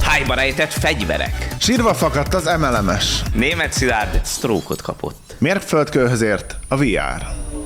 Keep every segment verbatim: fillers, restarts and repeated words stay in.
Hájba rejtett fegyverek. Sírva fakadt az em el em-es. Németh Szilárd sztrókot kapott. Mérföldkőhöz ért a vé er.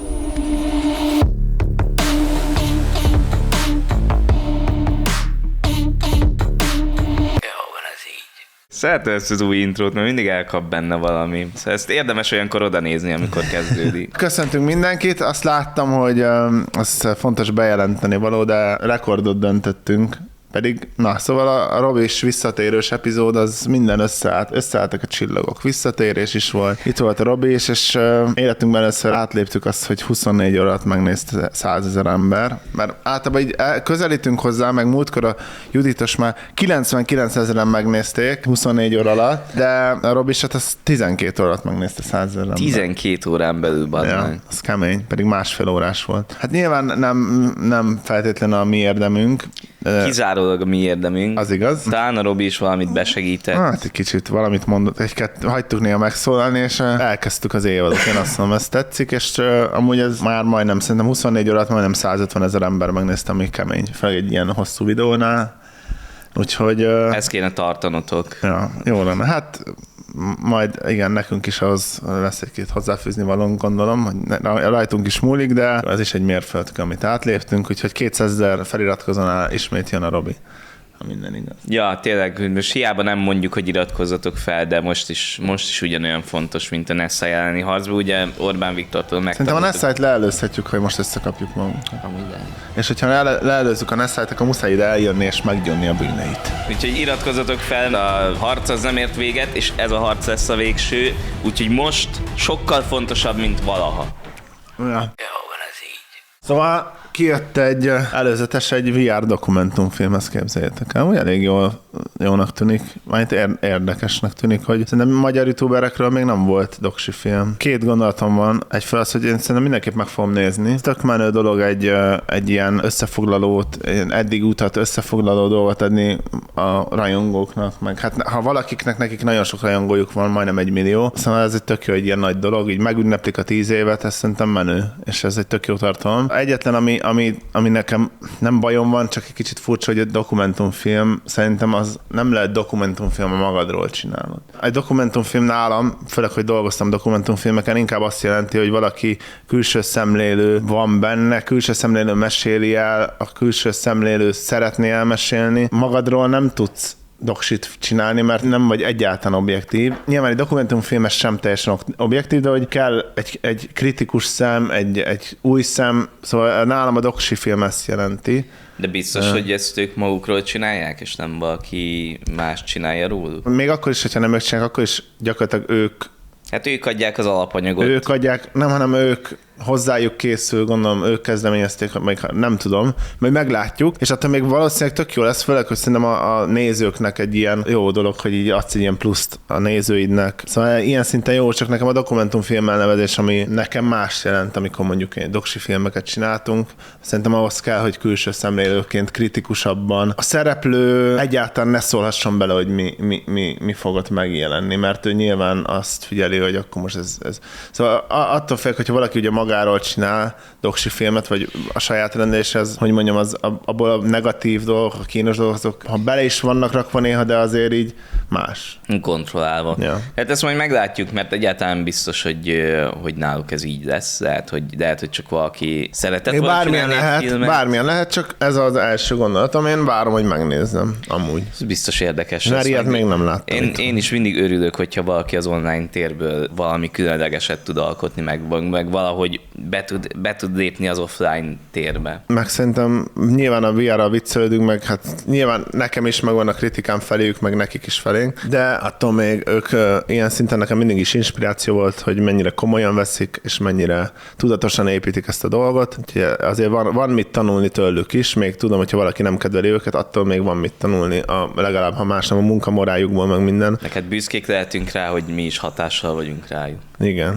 Szeretem ezt az új intrót, mert mindig elkap benne valami. Szóval ezt érdemes olyankor oda nézni, amikor kezdődik. Köszöntünk mindenkit. Azt láttam, hogy um, az fontos bejelenteni való, de rekordot döntöttünk. Pedig, na, szóval a, a Robis visszatérős epizód, az minden összeállt, összeálltak a csillagok. Visszatérés is volt. Itt volt a Robis, és uh, életünkben először átléptük azt, hogy huszonnégy órát megnézte százezer ember. Mert általában így közelítünk hozzá, meg múltkor a Juditos már kilencvenkilenc ezeren megnézték huszonnégy óra alatt, de a Robisat az tizenkét órát megnézte százezer ember. tizenkét órán belül, bazd Ja, meg. az kemény, pedig másfél órás volt. Hát nyilván nem, nem feltétlenül a mi érdemünk. Kizárólag a mi érdemünk. Az igaz. Talán a Robi is valamit besegített. Hát egy kicsit valamit mondott, egy-kettő, hagytuk néha megszólalni, és elkezdtük az évadot. Én azt mondom, ez tetszik, és uh, amúgy ez már majdnem, szerintem huszonnégy órát majdnem százötven ezer ember megnézte, ami kemény. Főleg egy ilyen hosszú videónál. Úgyhogy... Uh, Ezt kéne tartanotok. Ja, jó lenne. Hát majd igen, nekünk is ahhoz lesz egy-két hozzáfűzni valónk, gondolom, hogy rajtunk is múlik, de ez is egy mérföldkő, amit átléptünk, úgyhogy kétszázezer feliratkozónál ismét jön a Robi. Ha minden igaz. Ja, tényleg, most hiába nem mondjuk, hogy iratkozzatok fel, de most is, most is ugyanolyan fontos, mint a Nessai elleni harcban. Ugye Orbán Viktortól megtanultuk. Szerintem a Nessait leelőzhetjük, hogy most összekapjuk magunkat. Amúgy de. És hogyha le- leelőzzük a Nessait, akkor muszáj ide eljönni és meggyónni a bűneit. Úgyhogy iratkozzatok fel, a harc az nem ért véget, és ez a harc lesz a végső. Úgyhogy most sokkal fontosabb, mint valaha. Ja. Jó van ez így. Szóval kijött egy előzetes, egy vé er dokumentumfilm, ezt képzeljétek el. Úgy elég jól, jónak tűnik, majd érdekesnek tűnik, hogy szerintem magyar youtuberekről még nem volt doksi film. Két gondolatom van. Egyfelől az, hogy én szerintem mindenképp meg fogom nézni. Tök menő dolog egy, egy ilyen összefoglalót, egy eddig utat összefoglaló dolgot adni a rajongóknak, meg hát ha valakiknek, nekik nagyon sok rajongójuk van, majdnem egy millió, szóval ez egy tök jó, egy ilyen nagy dolog, így megünneplik a tíz évet, ez szerintem menő, és ez egy tök jó tartalom. Egyetlen, ami Ami, ami nekem nem bajom van, csak egy kicsit furcsa, hogy egy dokumentumfilm, szerintem az nem lehet dokumentumfilm, a magadról csinálod. Egy dokumentumfilm nálam, főleg, hogy dolgoztam dokumentumfilmeken, inkább azt jelenti, hogy valaki külső szemlélő van benne, külső szemlélő meséli el, a külső szemlélő szeretné elmesélni. Magadról nem tudsz doksit csinálni, mert nem vagy egyáltalán objektív. Nyilván egy dokumentumfilmes sem teljesen objektív, de hogy kell egy, egy kritikus szem, egy, egy új szem, szóval nálam a doksi film ezt jelenti. De biztos, uh. hogy ezt ők magukról csinálják, és nem valaki más csinálja róluk? Még akkor is, hogyha nem ők csinálják, akkor is gyakorlatilag ők Hát ők adják az alapanyagot. Ők adják, nem, hanem ők hozzájuk készül, gondolom, ők kezdeményezték, meg nem tudom, majd meglátjuk, és attól még valószínűleg tök jó lesz, főleg, hogy szerintem a, a nézőknek egy ilyen jó dolog, hogy így adsz egy ilyen pluszt a nézőidnek. Szóval ilyen szinten jó, csak nekem a dokumentumfilm elnevezés, ami nekem más jelent, amikor mondjuk egy doksi filmeket csináltunk. Szerintem ahhoz kell, hogy külső szemlélőként kritikusabban a szereplő egyáltalán ne szólhasson bele, hogy mi, mi, mi, mi fog ott megjelenni, mert ő nyilván azt figyeli, hogy akkor most ez... ez. Szóval attól félek, hogyha valaki ugye magáról csinál doksi filmet, vagy a saját rendezéshez, hogy mondjam, az, abból a negatív dolgok, a kínos dolgok, azok, ha bele is vannak rakva néha, de azért így más. Kontrollálva. Ja. Hát ezt majd meglátjuk, mert egyáltalán biztos, hogy, hogy náluk ez így lesz. Lehet, hogy, lehet, hogy csak valaki szeretett volna bármilyen lehet, filmet. bármilyen lehet, csak ez az első gondolatom, én várom, hogy megnézzem, amúgy. Ez biztos érdekes. Mert ilyet még nem láttam. Én, én is mindig örülök, hogyha valaki az online térből valami különlegeset tud alkotni, meg, meg valahogy be tud, be tud lépni az offline térbe. Meg szerintem nyilván a vé er-ral viccelődünk, meg hát nyilván nekem is megvan a kritikám feléjük, meg nekik is felénk, de attól még ők ilyen szinten nekem mindig is inspiráció volt, hogy mennyire komolyan veszik, és mennyire tudatosan építik ezt a dolgot. Úgyhogy azért van, van mit tanulni tőlük is, még tudom, hogyha valaki nem kedveli őket, attól még van mit tanulni, a, legalább ha más nem a munkamorájukból, meg minden. Neked büszkék lehetünk rá, hogy mi is hatással vagyunk rájuk. Igen.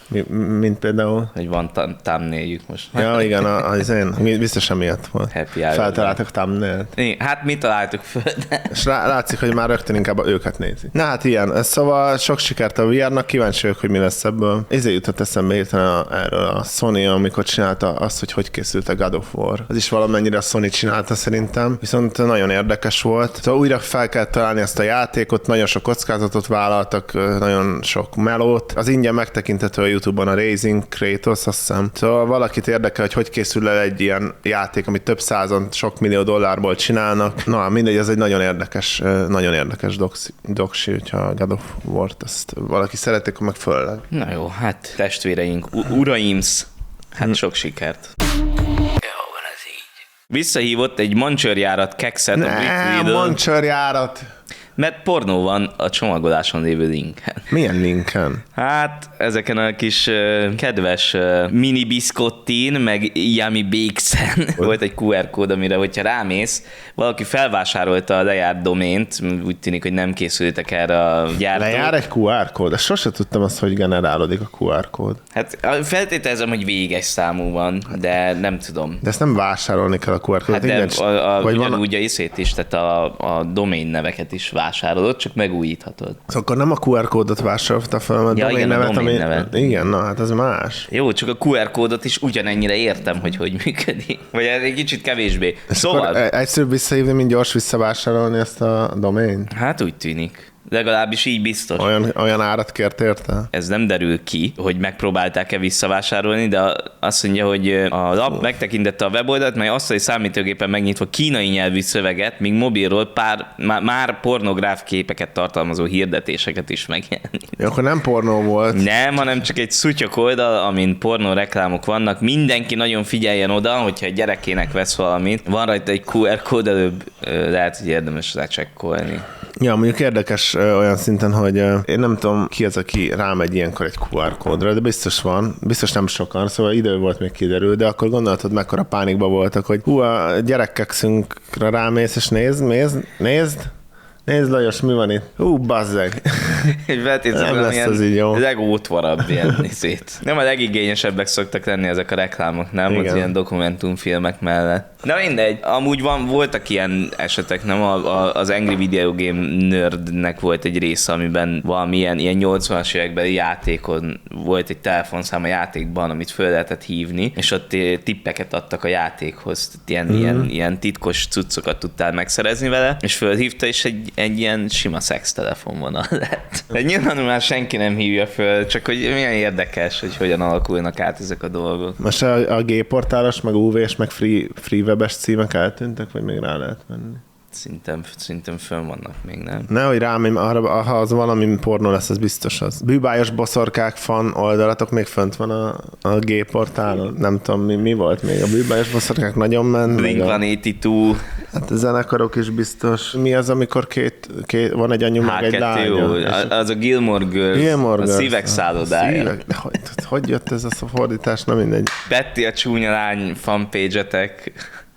Mi, mint például? Hogy van thumbnailjük most. Ja, igen, az én. Biztos emiatt volt. Happy hour. Feltaláltak thumbnailt. Hát mi találtuk föl, de... És rá, látszik, hogy már rögtön inkább őket nézik. Na hát ilyen. Szóval sok sikert a vé er-nak, kíváncsi vagyok, hogy mi lesz ebből. Ezért jutott eszembe hirtelen erről a Sony, amikor csinálta azt, hogy hogy készült a God of War. Az is valamennyire a Sony csinálta szerintem, viszont nagyon érdekes volt. Szóval újra fel kell találni ezt a játékot, nagyon sok kockázatot vállaltak, nagyon sok melót. Az ingyen megtekinthető a YouTube-on a Raising Kratos, azt hiszem. Szóval valakit érdekel, hogy hogy készül el egy ilyen játék, amit több százan, sok millió dollárból csinálnak. Na, mindegy, ez egy nagyon érdekes, nagyon érdekes doksi, doksi hogyha a God of War-t ezt valaki szeretik, meg fölleg. Na jó, hát testvéreink, u- uraimsz, hát sok sikert. Visszahívott egy mancsőrjárat kekszet a Big Wheel-ől, mancsőrjárat! mert pornó van a csomagoláson lévő linken. Milyen linken? Hát ezeken a kis uh, kedves uh, mini biszkottin, meg yummy bakes-en volt egy kú er kód, amire, hogyha rámész, valaki felvásárolta a lejárt domént, úgy tűnik, hogy nem készültek erre a gyártó. Lejár egy kú er kód? Ezt sose tudtam azt, hogy generálódik a kú er kód. Hát feltételezem, hogy véges számú van, de nem tudom. De ezt nem vásárolni kell a kú er kódot. Hát de Nincs, a, a, vagy van ugyanúgy a iszét is, tehát a, a domain neveket is vásárolod, csak megújíthatod. Szóval akkor nem a kú er kódot vásárolta fel, a Ja, domain igen, a nevet, domain ami... nevet. Igen, na hát az más. Jó, csak a kú er kódot is ugyanennyire értem, hogy hogy működik. Vagy ez egy kicsit kevésbé. És Szóval... akkor egyszerűbb visszahívni, mint gyors visszavásárolni ezt a domain? Hát úgy tűnik. Legalábbis így biztos. Olyan, olyan árat kért érte? Ez nem derül ki, hogy megpróbálták-e visszavásárolni, de azt mondja, hogy a lap megtekintette a weboldalt, mely asztali számítógépen megnyitva kínai nyelvű szöveget, míg mobilról pár, má, már pornográf képeket tartalmazó hirdetéseket is megjelenik. Ja, akkor nem pornó volt. Nem, hanem csak egy szutyok oldal, amin pornó reklámok vannak. Mindenki nagyon figyeljen oda, hogyha a gyerekének vesz valamit. Van rajta egy kú er kód, előbb lehet, hogy érdemes lecsekkolni. Ja, mondjuk érdekes ö, olyan szinten, hogy ö, én nem tudom ki az, aki rámegy ilyenkor egy kú er kódra, de biztos van, biztos nem sokan, szóval idő volt még kiderül, de akkor gondoltad, mekkora pánikba voltak, hogy hú, a gyerekekszünkre rámész, és nézd, nézd, nézd, nézd Lajos, mi van itt? Hú, bazzeg. Egy feltétlenül Nem lesz az így jó. legótvarabb ilyen nézét. Nem a legigényesebbek szoktak lenni ezek a reklámok, nem? Igen. Az ilyen dokumentumfilmek mellett. Na mindegy, amúgy van, voltak ilyen esetek, nem? A, a, az Angry Video Game Nerdnek volt egy része, amiben valamilyen ilyen nyolcvanas évekbeli játékon volt egy telefonszám a játékban, amit föl lehetett hívni, és ott tippeket adtak a játékhoz. Tehát ilyen, mm. ilyen, ilyen titkos cuccokat tudtál megszerezni vele, és fölhívta, és egy, egy ilyen sima szextelefonvonal lett. De nyilván már senki nem hívja föl, csak hogy milyen érdekes, hogy hogyan alakulnak át ezek a dolgok. Most a, a G-portálos, meg u vé-s, meg free, free webes címek eltűntek, vagy még rá lehet menni? Szintem, szintem fönn vannak még, nem? Nehogy rám, arra, ha az valami pornó lesz, az biztos az. Bűbájos boszorkák fan oldalatok még fönt van a, a G-portálon. Nem tudom, mi, mi volt még. A bűbájos boszorkák nagyon ment. blink one eighty-two. Hát a zenekarok is biztos. Mi az, amikor két, két van egy anyu, meg egy lánya? Az a Gilmore Girls, Gilmore a Girls. szívek szállodája. Szívek, de hogy, hogy jött ez a fordítás? Na mindegy. Betty a csúnya lány fanpage-etek.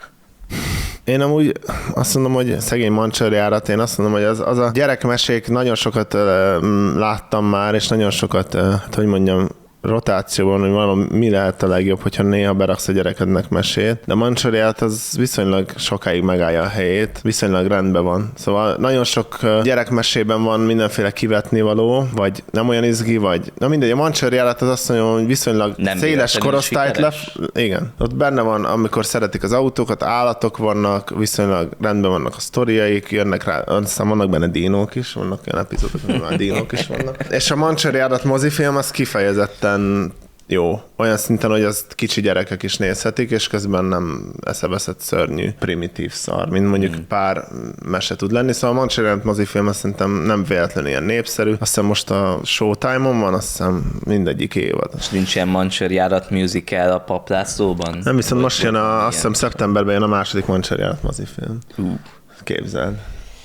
Én amúgy azt mondom, hogy szegény mancsőrjárat, én azt mondom, hogy az, az a gyerekmesék, nagyon sokat uh, láttam már, és nagyon sokat, uh, hát hogy mondjam, rotációban, hogy valami mi lehet a legjobb, hogyha néha beraksz a gyerekednek mesét, de a mancsőrjárat az viszonylag sokáig megállja a helyét, viszonylag rendben van. Szóval nagyon sok gyerekmesében van mindenféle kivetni való, vagy nem olyan izgi, vagy na mindegy, a mancsőrjárat az azt mondja, hogy viszonylag nem széles korosztályt le... Igen. Ott benne van, amikor szeretik az autókat, állatok vannak, viszonylag rendben vannak a sztoriaik, jönnek rá, aztán vannak benne dinók is, vannak olyan epizódok, amiben dinók is vannak. És a mancsőrjárat mozifilm az kifejezetten jó. Olyan szinten, hogy azt kicsi gyerekek is nézhetik, és közben nem eszeveszett szörnyű, primitív szar, mint mondjuk mm. pár mese tud lenni. Szóval a mancsőrjárat mozifilm azt szerintem nem véletlenül ilyen népszerű. Azt hiszem most a Showtime-on van, azt hiszem mindegyik évad. És nincs ilyen mancsőrjárat musical a Paplászlóban? Nem, viszont most jön a, azt hiszem szeptemberben jön a második mancsőrjárat mozifilm. Uh. Képzeld.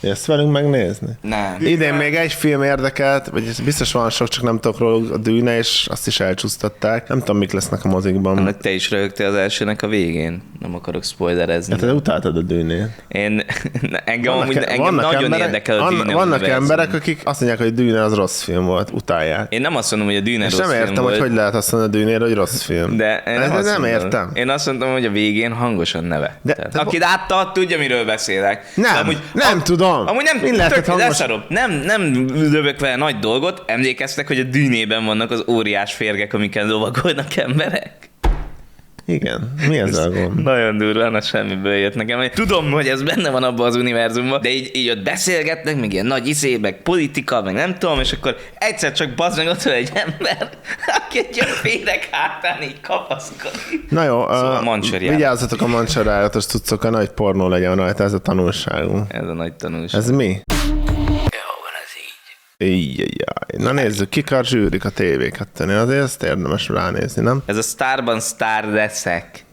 Ezt velünk megnézni? Nem. Idén még egy film érdekelt, vagy biztos van sok, csak nem tudok róla, a Dűne, és azt is elcsúsztatták. Nem tudom, mik lesznek a mozikban. Annak te is röhögtél az elsőnek a végén. Nem akarok spoilerezni. Hát te utáltad a Dűnét. Én, engem, Vannak, amúgy, engem nagyon emberek, érdekel a Dűne. Vannak univerzum. emberek, akik azt mondják, hogy Dűne az rossz film volt, utálják. Én nem azt mondom, hogy a Dűne és rossz nem film értem, volt. hogy hogy lehet azt mondani a Dűnére, hogy rossz film. De én nem, nem, nem mondom. értem. Én azt mondtam, hogy a végén hangosan nevettem. De, de Aki látta, tudja, miről beszélek. Nem, amúgy, nem a, tudom. Amúgy nem, Mi lehetett tök, hangos? leszarom. Nem, nem lövök vele nagy dolgot. Emlékeztek, hogy a Dűnében vannak az óriás férgek, amiken lovagolnak emberek? Igen, mi ez a gond? Nagyon durván, az semmiből jött nekem. Tudom, hogy ez benne van abban az univerzumban, de így, így ott beszélgetnek, még ilyen nagy izé, meg politika, meg nem tudom, és akkor egyszer csak bazd meg ott van egy ember, aki egy ilyen féreg hátán így kapaszkodik. Na jó, Szóval uh, Mancserián. vigyázzatok a mancseriálatos cuccok, a nagy pornó legyen rajta, ez a tanulságunk. Ez a nagy tanulság. Ez mi? Így, így, így. Na nézzük, kik a zsűrik a té vé kettőnél, azért ezt érdemes ránézni, nem? Ez a Starban Star leszek.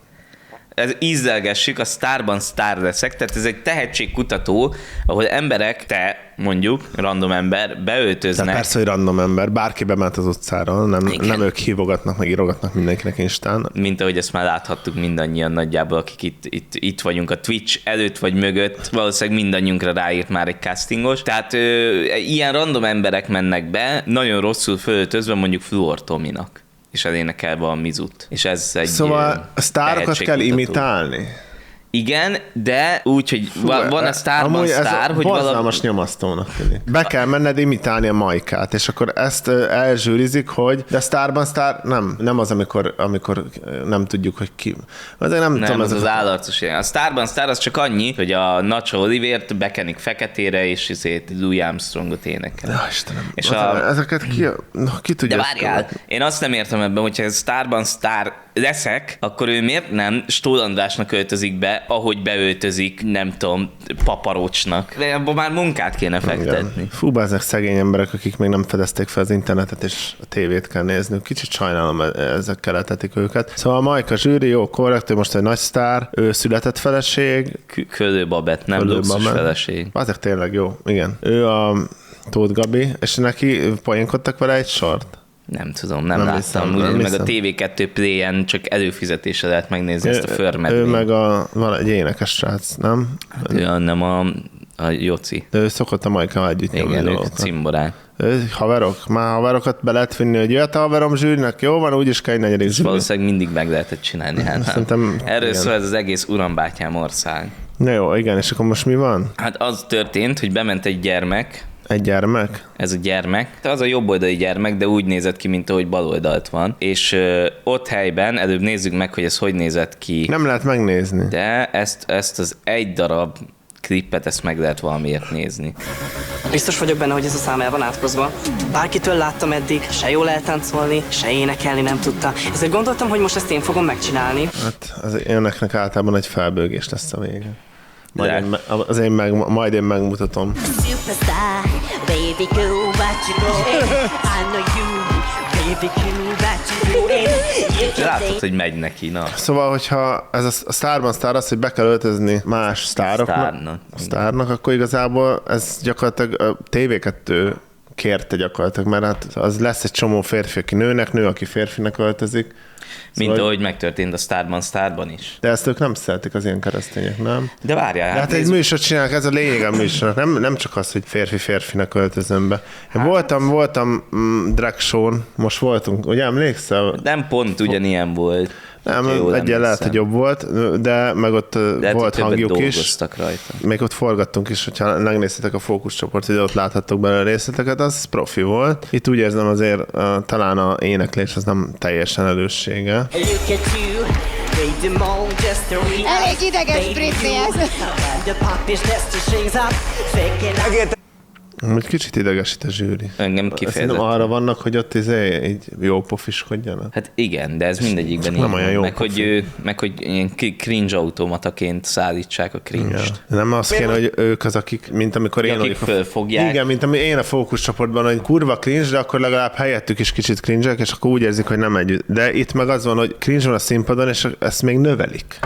Ez ízlelgessük, a Starban Star leszek, tehát ez egy tehetségkutató, ahol emberek, te mondjuk, random ember, beöltöznek. Tehát persze, hogy random ember, bárki bement az utcára, nem, Igen. nem ők hívogatnak, meg írogatnak mindenkinek Instán. Mint ahogy ezt már láthattuk mindannyian nagyjából, akik itt, itt, itt vagyunk a Twitch előtt vagy mögött, valószínűleg mindannyiunkra ráírt már egy castingos. Tehát ö, ilyen random emberek mennek be, nagyon rosszul fölöltözve mondjuk Fluor Tominak, és elénekelve a Mizut. És ez egy Szóval a sztárokat kell imitálni. Igen, de úgy, hogy Fú, van a Starban Star, hogy valami... valami... nyomasztónak tűnik. Be kell menned imitálni a Majkát, és akkor ezt elzsűrizik, hogy de a Starban Star nem, nem az, amikor, amikor nem tudjuk, hogy ki. Azért nem, nem tudom, az ez az állarcos ilyen. A Starban Star az csak annyi, hogy a Nacho Olivért bekenik feketére, és ezért Louis Armstrongot énekel. Ja, Istenem. És a... a... Ezeket ki, no, ki tudja? De várjál, én azt nem értem ebben, hogyha ez Starban Star leszek, akkor ő miért nem Stól Andrásnak öltözik be, ahogy beöltözik, nem tudom, paparocsnak. De abban már munkát kéne fektetni. Igen. Fú, ezek szegény emberek, akik még nem fedezték fel az internetet, és a tévét kell nézni. Kicsit sajnálom, ezekkel etetik őket. Szóval a Majka zsűri, jó, korrekt, ő most egy nagy sztár, ő született feleség. Kölő Babett, nem luxus feleség. Azek tényleg jó, igen. Ő a Tóth Gabi, és neki poénkodtak vele egy sort. Nem tudom, nem, nem láttam. hiszem, Úgy, nem meg hiszem. a té vé kettő Play-en csak előfizetése lehet megnézni ő, ezt a förmedvényt. Ő meg a, van egy énekes srác, nem? Hát ő nem a, a Joci. De ő szokott a Majkával együtt nyomni Igen, ők dolgokat. cimborák. Ő, haverok, már haverokat be lehet vinni, hogy jöhet a haverom zsűrinek, jó van, úgyis kell egy negyedik zsűri. Valószínűleg mindig meg lehetett csinálni. Hát, Szerintem, erről igen. szól ez az egész urambátyám ország. Na jó, igen, és akkor most mi van? Hát az történt, hogy bement egy gyermek, Egy gyermek? ez a gyermek, az a jobboldali gyermek, de úgy nézett ki, mint ahogy baloldalt van. És ö, ott helyben, előbb nézzük meg, hogy ez hogy nézett ki. Nem lehet megnézni. De ezt, ezt az egy darab klippet, ezt meg lehet valamiért nézni. Biztos vagyok benne, hogy ez a szám el van átkozva. Bárkitől láttam eddig, se jól eltáncolni, se énekelni nem tudta. Ezért gondoltam, hogy most ezt én fogom megcsinálni. Hát az éneknek általában egy felbőgés lesz a vége. Majd De- én, me- az én meg, majd én megmutatom. Superstar, baby girl, what you doing? I know you, baby girl, what you doing? You can Látod, date. hogy megy neki, na. Szóval, hogyha ez a a Starban Star az, hogy be kell öltözni más sztároknak, Sztárnak, a sztárnak, akkor igazából ez gyakorlatilag a té vé kettő kérte gyakorlatilag, mert hát az lesz egy csomó férfi, aki nőnek, nő, aki férfinek öltözik. Mint Szóval- ahogy megtörtént a Starban Starban is. De ezt ők nem szeretik, az ilyen keresztények, nem? De várjál, De hát hát egy nézzük. műsort csinálnak, ez a lényeg a műsornak, nem, nem csak az, hogy férfi-férfinek öltözöm be. Én voltam, voltam mm, drag show-n, most voltunk, ugye emlékszel? Nem pont ugyanilyen volt. Nem, hogyha jól egyen lehet, hogy emlékszem. jobb volt, de meg ott ö, Lehet, volt hogy többet hangjuk is. dolgoztak rajta. Még ott forgattunk is, hogyha megnéztétek a fókuszcsoport, hogy ott láthattok belőle részleteket, az profi volt. Itt úgy érzem azért uh, talán a éneklés az nem teljesen előssége. Look at you, baby mom, just to react. Elég ideges Baby, Britney you, ez. the pop is just to shades up, faking up. Egy kicsit idegesít a zsűri. Engem Szerintem kifejezetten. arra vannak, hogy ott izé, így jó pofiskodjanak. Hát igen, de ez mindegyikben nem így olyan van. jó Meg pofi. hogy, ő- meg hogy ilyen ki- cringe automataként szállítsák a cringe-t. Ja. Nem az kéne, hogy ők az, akik, mint amikor én Akik vagyok a- fölfogják. Igen, mint ami én a fókuszcsoportban, hogy kurva cringe, de akkor legalább helyettük is kicsit cringe és akkor úgy érzik, hogy nem együtt. De itt meg az van, hogy cringe van a színpadon, és ezt még növelik.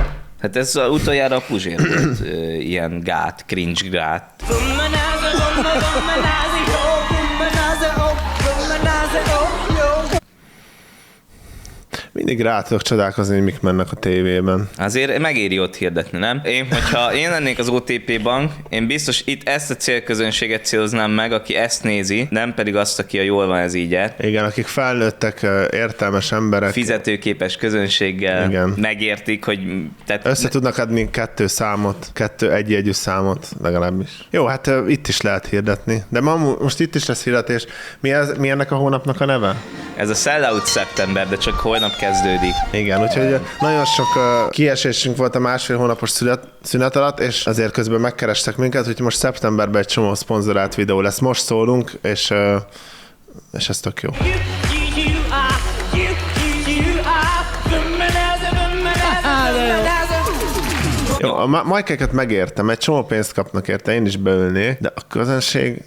Hát ez utoljára a Puzsér volt ö, ilyen gát, cringe gát. Mindig rá tudok csodálkozni, hogy mik mennek a tévében. Azért megéri ott hirdetni, nem? Én, hogyha én lennék az o té pé bank, én biztos itt ezt a célközönséget céloznám meg, aki ezt nézi, nem pedig azt, aki a jól van ez így. Igen, akik felnőttek, értelmes emberek. Fizetőképes közönséggel. Igen. Megértik, hogy... Tehát... Össze tudnak adni kettő számot, kettő egy-egyű számot legalábbis. Jó, hát uh, itt is lehet hirdetni. De ma, most itt is lesz hirdetés. Mi, ez, mi ennek a hónapnak a neve? Ez a Sellout September, de csak holnap kezdődik. Igen, úgyhogy nagyon sok uh, kiesésünk volt a másfél hónapos szünet, szünet alatt, és azért közben megkerestek minket, hogy most szeptemberben egy csomó szponzorált videó lesz. Most szólunk, és, uh, és ez tök jó. Jó, a majkeket megértem, egy csomó pénzt kapnak érte, én is beülnék, de a közönség...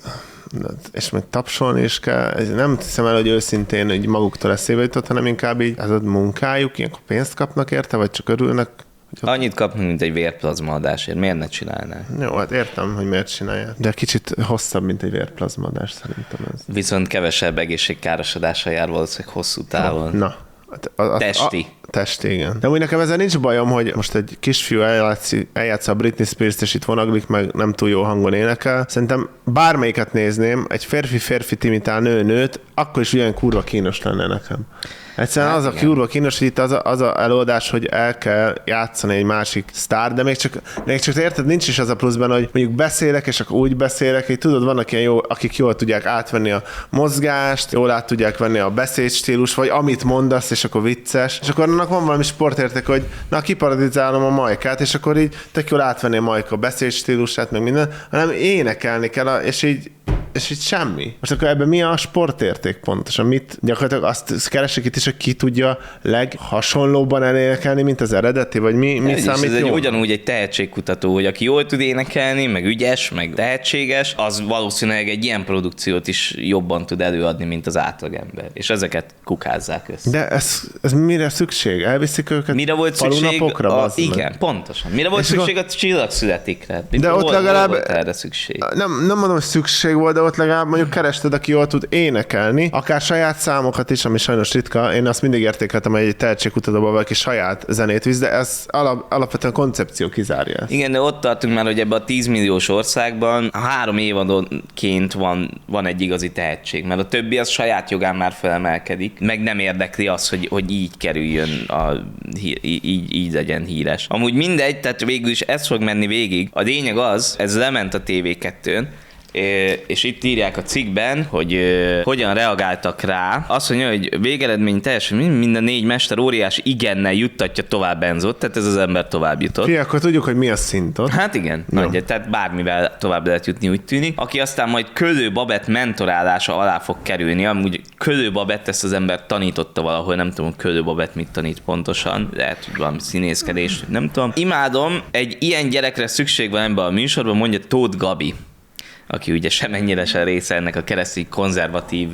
és még tapsolni is kell. Nem hiszem el, hogy őszintén hogy maguktól eszébe jutott, hanem inkább így ez a munkájuk, ilyenkor pénzt kapnak érte, vagy csak örülnek. Hogy annyit kapnak, mint egy vérplazma adásért. Miért ne csinálnák? Jó, hát értem, hogy miért csinálják. De kicsit hosszabb, mint egy vérplazma adás szerintem ez. Viszont kevesebb egészségkárosodással jár valószínűleg hosszú távon. Na. A, a, testi. A, testi, igen. De úgy nekem ezzel nincs bajom, hogy most egy kisfiú eljátsza a Britney Spears-t, és itt vonaglik, meg nem túl jó hangon énekel. Szerintem bármelyiket nézném, egy férfi-férfit imitál nő-nőt, akkor is ugyan kurva kínos lenne nekem. Egyszerűen hát az igen. A kurva kínos, hogy itt az a, az a előadás, hogy el kell játszani egy másik sztár, de még csak, még csak érted, nincs is az a pluszban, hogy mondjuk beszélek, és akkor úgy beszélek, hogy tudod, vannak ilyen jó, akik jól tudják átvenni a mozgást, jól át tudják venni a beszédstílus, vagy amit mondasz, és akkor vicces, és akkor annak van valami sportérték, hogy na, kiparadizálom a Majkát, és akkor így tök jól átvenni a Majka beszédstílusát, meg minden, hanem énekelni kell, és így és itt semmi. Most akkor ebben mi a sportérték pontosan? Mit gyakorlatilag azt keresik itt is, hogy ki tudja leghasonlóban elénekelni, mint az eredeti, vagy mi, mi számít ez jó? Egy, ugyanúgy egy tehetségkutató, hogy aki jól tud énekelni, meg ügyes, meg tehetséges, az valószínűleg egy ilyen produkciót is jobban tud előadni, mint az átlagember. És ezeket kukázzák össze. De ez, ez mire szükség? Elviszik őket mire volt szükség? A, igen, meg. Pontosan. Mire volt és szükség a Csillagszületikre? De ott legalább volt erre szükség? Nem, nem mondom, hogy szükség volt, de ott legalább mondjuk kerested, aki jól tud énekelni, akár saját számokat is, ami sajnos ritka. Én azt mindig értékeltem, hogy egy tehetségkutatóban valaki saját zenét visz, de ez alap, alapvetően koncepció kizárja ezt. Igen, de ott tartunk már, hogy ebben a tízmilliós országban három évadonként van, van egy igazi tehetség, mert a többi az saját jogán már felemelkedik, meg nem érdekli az, hogy, hogy így kerüljön, a, így, így legyen híres. Amúgy mindegy, tehát végül is ez fog menni végig. A lényeg az, ez lement a té vé kettőn, és itt írják a cikkben, hogy uh, hogyan reagáltak rá. Azt mondja, hogy végeredmény teljesen minden négy mester óriás igennel juttatja tovább Enzót, tehát ez az ember tovább jutott. Fia, akkor tudjuk, hogy mi a szint ott. Hát igen, nagy, tehát bármivel tovább lehet jutni, úgy tűnik. Aki aztán majd Kölő Babett mentorálása alá fog kerülni, amúgy Kölő Babett ezt az ember tanította valahol, nem tudom, Kölő Babett mit tanít pontosan, lehet, hogy valami színészkedés, nem tudom. Imádom, egy ilyen gyerekre szükség van ebben a műsorban, mondja Tóth Gabi, aki ugye semennyire sem része ennek a keresztény konzervatív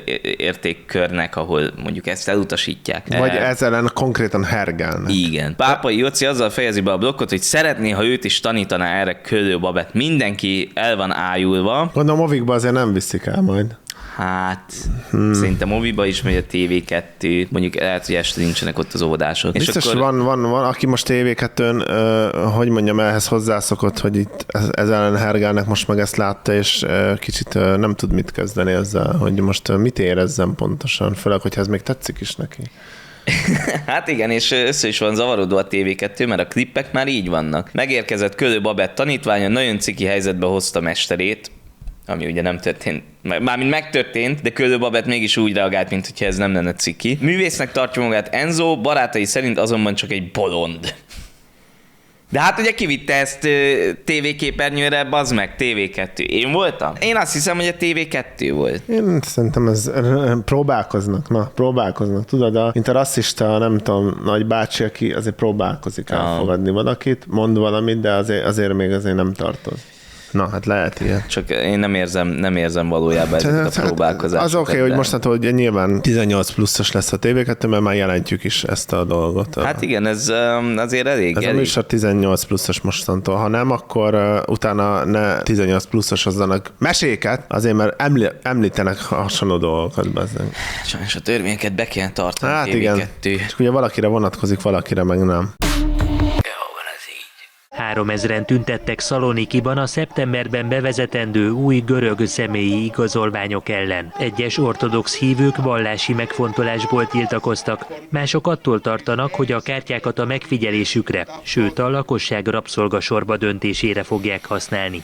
értékkörnek, ahol mondjuk ezt elutasítják. Vagy ezzel ellen konkrétan hergelnek. Igen. Pápai Jóci azzal fejezi be a blokkot, hogy szeretné, ha őt is tanítaná erre Kölő Babett. Mindenki el van ájulva. Gondolom, movikba azért nem viszik el majd. Hát, hmm. szerintem moviba is megy a té vé kettő, mondjuk lehet, hogy este nincsenek ott az óvodások. Biztos és akkor... van, van, van, aki most té vé kettőn, uh, hogy mondjam, ehhez hozzászokott, hogy itt ez, ez ellen hergelnek, most meg ezt látta, és uh, kicsit uh, nem tud mit kezdeni ezzel, hogy most uh, mit érezzem pontosan, főleg, hogyha ez még tetszik is neki. Hát igen, és össze is van zavarodó a té vé kettő, mert a klippek már így vannak. Megérkezett Kölő Babett tanítványa, nagyon ciki helyzetbe hozta mesterét, ami ugye nem történt, mármint megtörtént, de Kölő Babett mégis úgy reagált, mint hogyha ez nem lenne ciki. Művésznek tartja magát Enzo, barátai szerint azonban csak egy bolond. De hát ugye kivitte ezt té vé képernyőre, bazd meg, té vé kettő. Én voltam? Én azt hiszem, hogy a té vé kettő volt. Én szerintem ez próbálkoznak, na, próbálkoznak. Tudod, a, mint a rasszista, nem tudom, nagy bácsi, aki azért próbálkozik elfogadni valakit, mond valamit, de azért, azért még azért nem tartoz. Na, hát lehet ilyen. Csak én nem érzem, nem érzem valójában ezeket a próbálkozásokat. Az oké, okay, de... hogy mostantól hogy nyilván tizennyolc pluszos lesz a té vé kettő, mert már jelentjük is ezt a dolgot. Hát igen, ez azért elég. Ez elég. A műsor tizennyolc pluszos mostantól. Ha nem, akkor uh, utána ne tizennyolc pluszos hozzanak meséket, azért mert emli, említenek hasonló dolgokat. Bezzeg. Sajnos a törvényeket be kell tartani. Hát igen. Csak ugye valakire vonatkozik, valakire meg nem. háromezren tüntettek Szalonikiban a szeptemberben bevezetendő új görög személyi igazolványok ellen. Egyes ortodox hívők vallási megfontolásból tiltakoztak, mások attól tartanak, hogy a kártyákat a megfigyelésükre, sőt a lakosság rabszolgasorba döntésére fogják használni.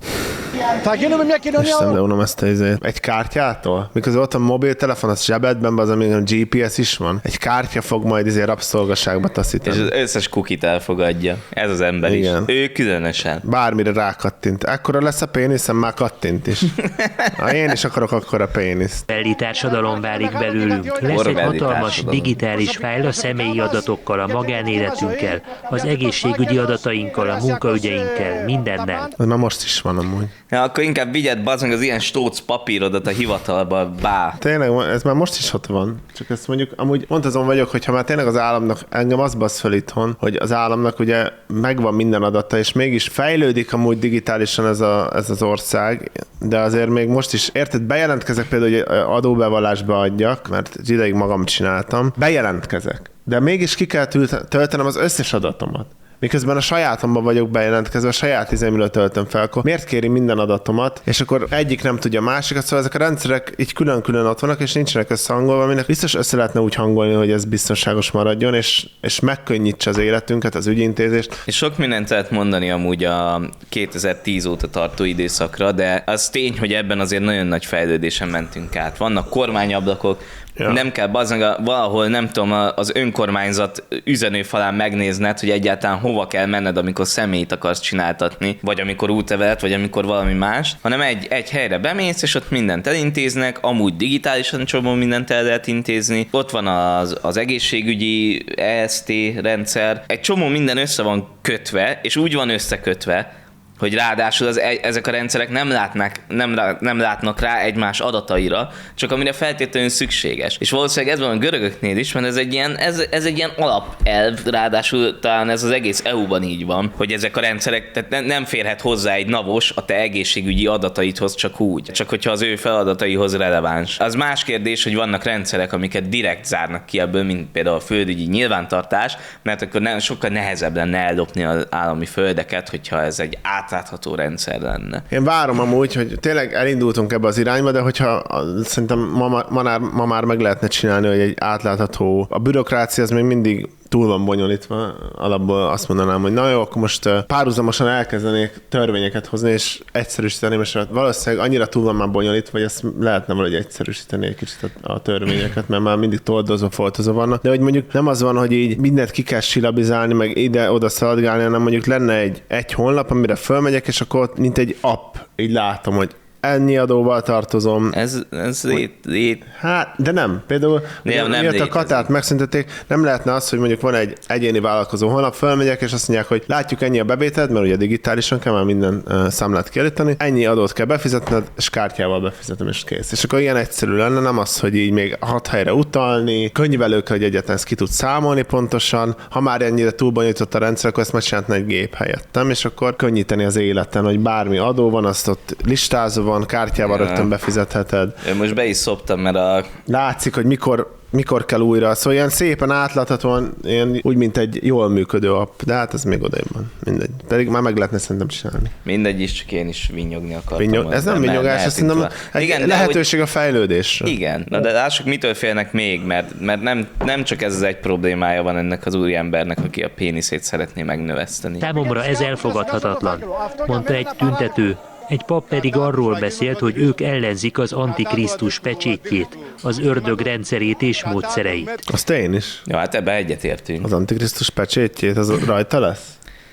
Isten, de unom ezt a izét. Egy kártyától? Miközben ott a mobiltelefon, az zsebedben, az, amíg a gé pé es is van. Egy kártya fog majd izé rabszolgaságba taszítani. És az összes kukit elfogadja. Ez az ember igen. is. Ő különösen. Bármire rákattint. Ekkora lesz a péniszem, már kattint is. Ha én is akarok akkora péniszt. Belli társadalom válik belőlünk. Lesz egy hatalmas digitális fájl a személyi adatokkal, a magánéletünkkel, az egészségügyi adatainkkal, a munkaügyeinkkel, mindennel. Ez már most is van amúgy. Ja, akkor inkább vigyed bazd meg az ilyen stóc papírodat a hivatalba, bá. Tényleg, ez már most is ott van. Csak ezt mondjuk, amúgy pont azon vagyok, hogyha már tényleg az államnak, engem az basz fel itthon, hogy az államnak ugye megvan minden adata, és mégis fejlődik amúgy digitálisan ez, a, ez az ország, de azért még most is, érted, bejelentkezek például, hogy adóbevallásba adjak, mert ideig magam csináltam, bejelentkezek, de mégis ki kell töltenem az összes adatomat. Miközben a sajátomban vagyok bejelentkezve, a saját izémről töltöm fel, akkor miért kéri minden adatomat, és akkor egyik nem tudja a másikat, szóval ezek a rendszerek így külön-külön ott vannak, és nincsenek összehangolva, aminek biztos össze lehetne úgy hangolni, hogy ez biztonságos maradjon, és, és megkönnyítse az életünket, az ügyintézést. És sok mindent lehet mondani amúgy a kétezer-tíz óta tartó időszakra, de az tény, hogy ebben azért nagyon nagy fejlődésen mentünk át. Vannak kormányablakok, ja. Nem kell bazdmeg valahol, nem tudom, az önkormányzat üzenőfalán megnézned, hogy egyáltalán hova kell menned, amikor személyt akarsz csináltatni, vagy amikor útlevelet, vagy amikor valami más, hanem egy, egy helyre bemész, és ott mindent elintéznek, amúgy digitálisan csomó mindent el lehet intézni. Ott van az, az egészségügyi e es té rendszer. Egy csomó minden össze van kötve, és úgy van összekötve, hogy ráadásul az, ezek a rendszerek nem látnak, nem, nem látnak rá egymás adataira, csak amire feltétlenül szükséges. És valószínűleg ez van a görögöknél is, mert ez egy ilyen, ez, ez egy ilyen alapelv, ráadásul talán ez az egész é u-ban így van, hogy ezek a rendszerek, tehát ne, nem férhet hozzá egy navos a te egészségügyi adataidhoz csak úgy, csak hogyha az ő feladataihoz releváns. Az más kérdés, hogy vannak rendszerek, amiket direkt zárnak ki ebből, mint például a földügyi nyilvántartás, mert akkor nem, sokkal nehezebb lenne ellopni az állami földeket, hogyha ez egy át átlátható rendszer lenne. Én várom amúgy, hogy tényleg elindultunk ebbe az irányba, de hogyha szerintem ma, ma, ma, ma már meg lehetne csinálni, hogy egy átlátható, a bürokrácia az még mindig túl van bonyolítva, alapból azt mondanám, hogy na jó, akkor most párhuzamosan elkezdenék törvényeket hozni, és egyszerűsíteni, és valószínűleg annyira túl van már bonyolítva, hogy ezt lehetne valahogy egyszerűsíteni egy kicsit a törvényeket, mert már mindig toldozó, foltozó vannak. De hogy mondjuk nem az van, hogy így mindent ki kell silabizálni, meg ide-oda szaladgálni, hanem mondjuk lenne egy, egy honlap, amire fölmegyek, és akkor ott, mint egy app, így látom, hogy ennyi adóval tartozom. Ez, ez lét, lét. Hát, de nem. Például, nem, nem miatt a Katát megszüntették, nem lehetne az, hogy mondjuk van egy egyéni vállalkozó honlap, fölmegyek, és azt mondják, hogy látjuk ennyi a bevételt, mert ugye digitálisan kell már minden uh, számlát kiállítani, ennyi adót kell befizetned, és kártyával befizetem, és kész. És akkor ilyen egyszerű lenne, nem az, hogy így még hat helyre utalni, könyvelők, hogy egyáltalán ezt ki tud számolni pontosan, ha már ennyire túlbonyolított a rendszer, akkor ezt megcsinálni egy gép helyettem, és akkor könnyíteni az életen, hogy bármi adó van, azt ott listázva van, kártyával ja. rögtön befizetheted. Én most be is szoptam, mert a... Látszik, hogy mikor, mikor kell újra. Szóval ilyen szépen átláthatóan, ilyen, úgy, mint egy jól működő app. De hát ez még odébb van. Mindegy. Pedig már meg lehetne szerintem csinálni. Mindegy is, csak én is vinyogni akartam. Vinyog... Ez nem vinyogás, ez szerintem igen, lehetőség hogy... a fejlődésre. Igen, na de lássuk, mitől félnek még, mert, mert nem, nem csak ez az egy problémája van ennek az úriembernek, aki a péniszét szeretné megnöveszteni. Számomra ez elfogadhatatlan, mondta egy tüntető. Egy pap pedig arról beszélt, hogy ők ellenzik az Antikrisztus pecsétjét, az ördög rendszerét és módszereit. Azt én is. Ja, hát ebben egyetértünk. Az Antikrisztus pecsétjét, az rajta lesz?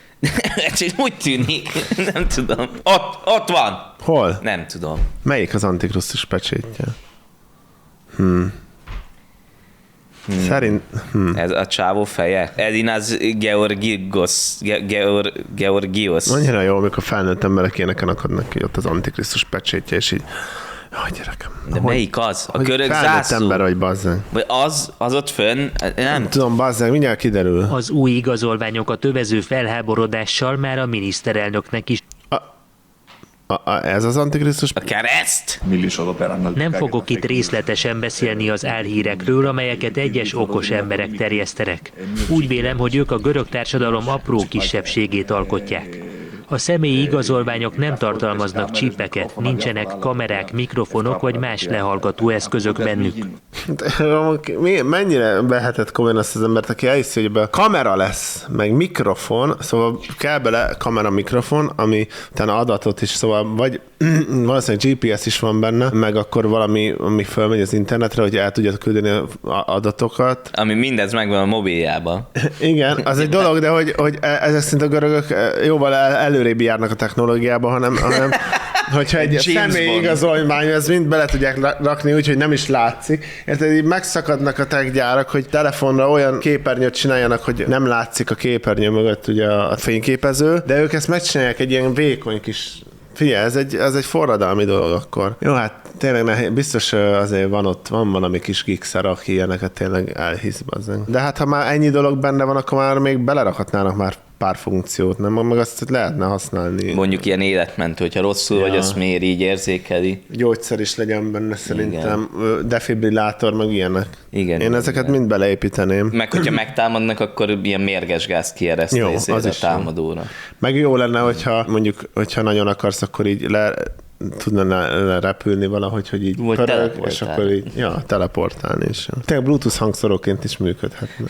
Ez úgy tűnik, nem tudom. Ott, ott van! Hol? Nem tudom. Melyik az Antikrisztus pecsétje? Hmm. Hmm. Szerint... Hmm. Ez a csávó feje. Edinas Georgigos. Ge- Geor- Georgios. Annyira jó, amikor felnőtt emberek ilyeneken akadnak ki, ott az Antikrisztus pecsétje, és így... Jaj, gyerekem. De hogy, melyik az? A görög felnőtt zászló? ember vagy, bazzeg. Vagy az, az ott fönn? Nem, Nem tudom, bazzeg, mindjárt kiderül. Az új igazolványokat övező felháborodással már a miniszterelnöknek is A, a, ez az Antikrisztus? A kereszt? nem fogok itt részletesen beszélni az álhírekről, amelyeket egyes okos emberek terjesztenek. Úgy vélem, hogy ők a görög társadalom apró kisebbségét alkotják. A személyi igazolványok nem tartalmaznak csípeket, nincsenek kamerák, mikrofonok vagy más lehallgató eszközök bennük. Mi, mennyire behetett komolyan azt az embert, aki elhiszi, hogy ebben kamera lesz, meg mikrofon, szóval kell bele kamera, mikrofon, ami utána adatot is, szóval vagy valószínűleg gé pé es is van benne, meg akkor valami, ami fölmegy az internetre, hogy el tudja küldeni a adatokat. Ami mindez megvan a mobiljában. Igen, az egy dolog, de hogy, hogy ezek szerint a görögök jóval el, előrébb járnak a technológiában, hanem, hanem hogyha egy személyi igazolvány, ez mind bele tudják rakni úgy, hogy nem is látszik. Érted, így megszakadnak a tech gyárak, hogy telefonra olyan képernyőt csináljanak, hogy nem látszik a képernyő mögött ugye a fényképező, de ők ezt megcsinálják egy ilyen vékony kis... Figyelj, ez egy, ez egy forradalmi dolog akkor. Jó, hát tényleg nehéz, biztos azért van ott, van valami kis gigszer, aki ilyeneket tényleg elhisz, bazzeng. De hát ha már ennyi dolog benne van, akkor már még belerakhatnának már pár funkciót, nem? Meg azt lehetne használni. Mondjuk ilyen életmentő, hogyha rosszul ja. vagy, azt miért így érzékeli. Gyógyszer is legyen benne szerintem, igen. Defibrillátor, meg ilyenek. Igen. Én ezeket igen. mind beleépíteném. Meg hogyha megtámadnak, akkor ilyen mérges gázt kiereszt jó, az a is támadóra. Jó. Meg jó lenne, hogyha mondjuk, hogyha nagyon akarsz, akkor így le tudna repülni valahogy, hogy így vagy pörög, és akkor így, ja, teleportálni is. Tényleg Bluetooth hangszoroként is működhetne.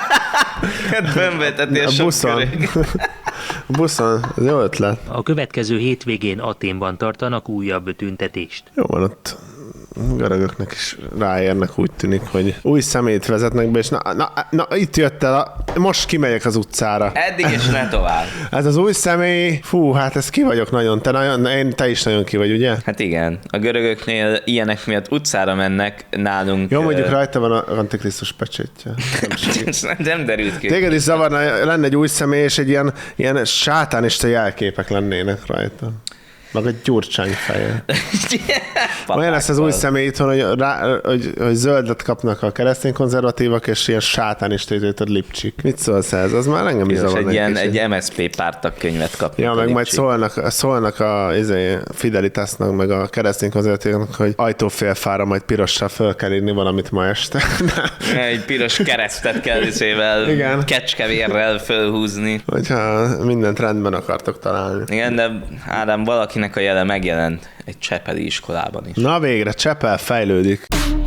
Hát bömböltetél sok körög. A buszon, ez jó ötlet. A következő hétvégén Athénban tartanak újabb tüntetést. Jó van, ott görögöknek is ráérnek, úgy tűnik, hogy új személyt vezetnek be, és na, na, na itt jött el, a, most kimegyek az utcára. Eddig és ne tovább. Ez az új személy, fú, hát ez ki vagyok nagyon, te, nagyon, én, te is nagyon ki vagy, ugye? Hát igen, a görögöknél ilyenek miatt utcára mennek, nálunk... Jó, mondjuk rajta van az Antikrisztus pecsétje. Nem, nem derült ki. Téged is zavarna, lenne egy új személy, és egy ilyen, ilyen sátánista jelképek lennének rajta. Meg egy Gyurcsány feje. Olyan lesz az új személy itthon, hogy, rá, hogy, hogy zöldet kapnak a keresztény konzervatívak, és ilyen sátánista időt lipcsik. Mit szólsz ez? Az már engem is zavarna. Egy ilyen egy em es zé pé pártag könyvet kapnak. Ja, meg majd szólnak, szólnak a izé, Fidelitasnak, meg a keresztény konzervatívnak, hogy ajtófélfára majd pirossal föl kell írni valamit ma este. Egy piros keresztet kell izével, igen. Kecskevérrel fölhúzni. Hogyha mindent rendben akartok találni. Igen, de Ádám, valakinek a jele megjelent egy csepeli iskolában is. Na végre, Csepel fejlődik.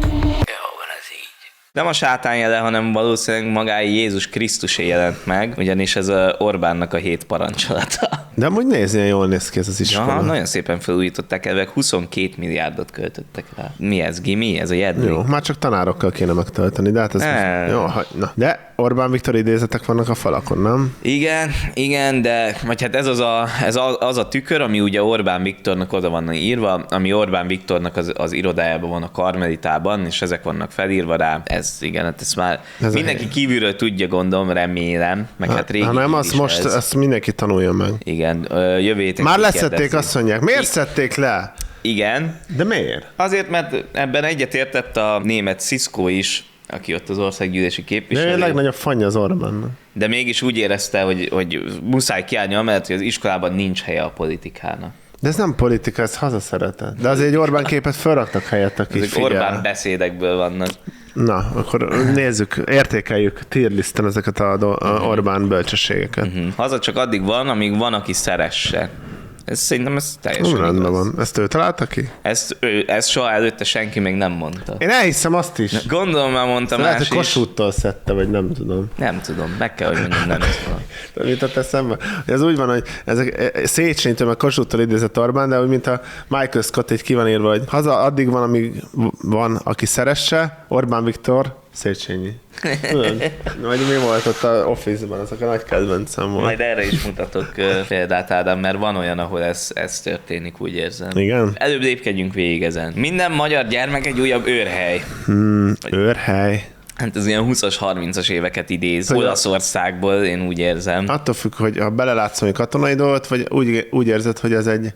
Nem a sátán jele, hanem valószínűleg magáig Jézus Krisztusé jelent meg, ugyanis ez a Orbánnak a hét parancsolata. De amúgy nézni, jól néz ki ez az iskola. Ja, nagyon szépen felújították, ebben huszonkét milliárdot költöttek rá. Mi ez, Gimi? Ez a jedli? Jó, már csak tanárokkal kéne megtölteni, de hát ez... Most, jó, na. De Orbán Viktor idézetek vannak a falakon, nem? Igen, igen, de vagy hát ez az a, ez az a tükör, ami ugye Orbán Viktornak oda van írva, ami Orbán Viktornak az, az irodájában van a Karmelitában, és ezek vannak felírva rá. Ez igen, hát ezt már ez mindenki kívülről tudja, gondolom, remélem, meg hát régi. Ha nem, azt most ez. Ezt mindenki tanulja meg. Igen, jövő héten már leszették, azt mondják. Miért szedték le? Igen. De miért? Azért, mert ebben egyetértett a német Cisco is, aki ott az országgyűlési képviselő. De a legnagyobb fanya az Orbánnak. De mégis úgy érezte, hogy, hogy muszáj kiállni amellett, hogy az iskolában nincs helye a politikának. De ez nem politika, ez hazaszeretet. De azért egy Orbán képet felraktak helyett, aki ezek Orbán beszédekből vannak. Na, akkor nézzük, értékeljük tierlisten ezeket a, do- a Orbán bölcsességeket. Uh-huh. Haza csak addig van, amíg van, aki szeresse. Ez szerintem ez teljesen igaz. Rendben van. Ezt ő találta ki? Ezt, ő, ezt soha előtte senki még nem mondta. Én elhiszem azt is. Gondolom már mondta más lehet, is. hogy Kossuthtal szedte, vagy nem tudom. Nem tudom, meg kell, hogy mondjam, nem tudom. Mit tett eszembe? Ez úgy van, hogy ezek Széchenyitől meg Kossuthtal idézett Orbán, de úgy, mint a Michael Scott így ki van írva, hogy haza addig van, amíg van, aki szeresse, Orbán Viktor, Széchenyi. Vagy mi volt ott a Office-ban, azok a nagy kedvencem volt. Majd erre is mutatok példát, Ádám, mert van olyan, ahol ez, ez történik, úgy érzem. Igen? Előbb lépkedjünk végig ezen. Minden magyar gyermek egy újabb őrhely. Hmm, őrhely. Hát ez ilyen húszas, harmincas éveket idéz Olaszországból, én úgy érzem. Attól függ, hogy ha belelátsz hogy katonai dolgot, vagy úgy, úgy érzed, hogy ez egy...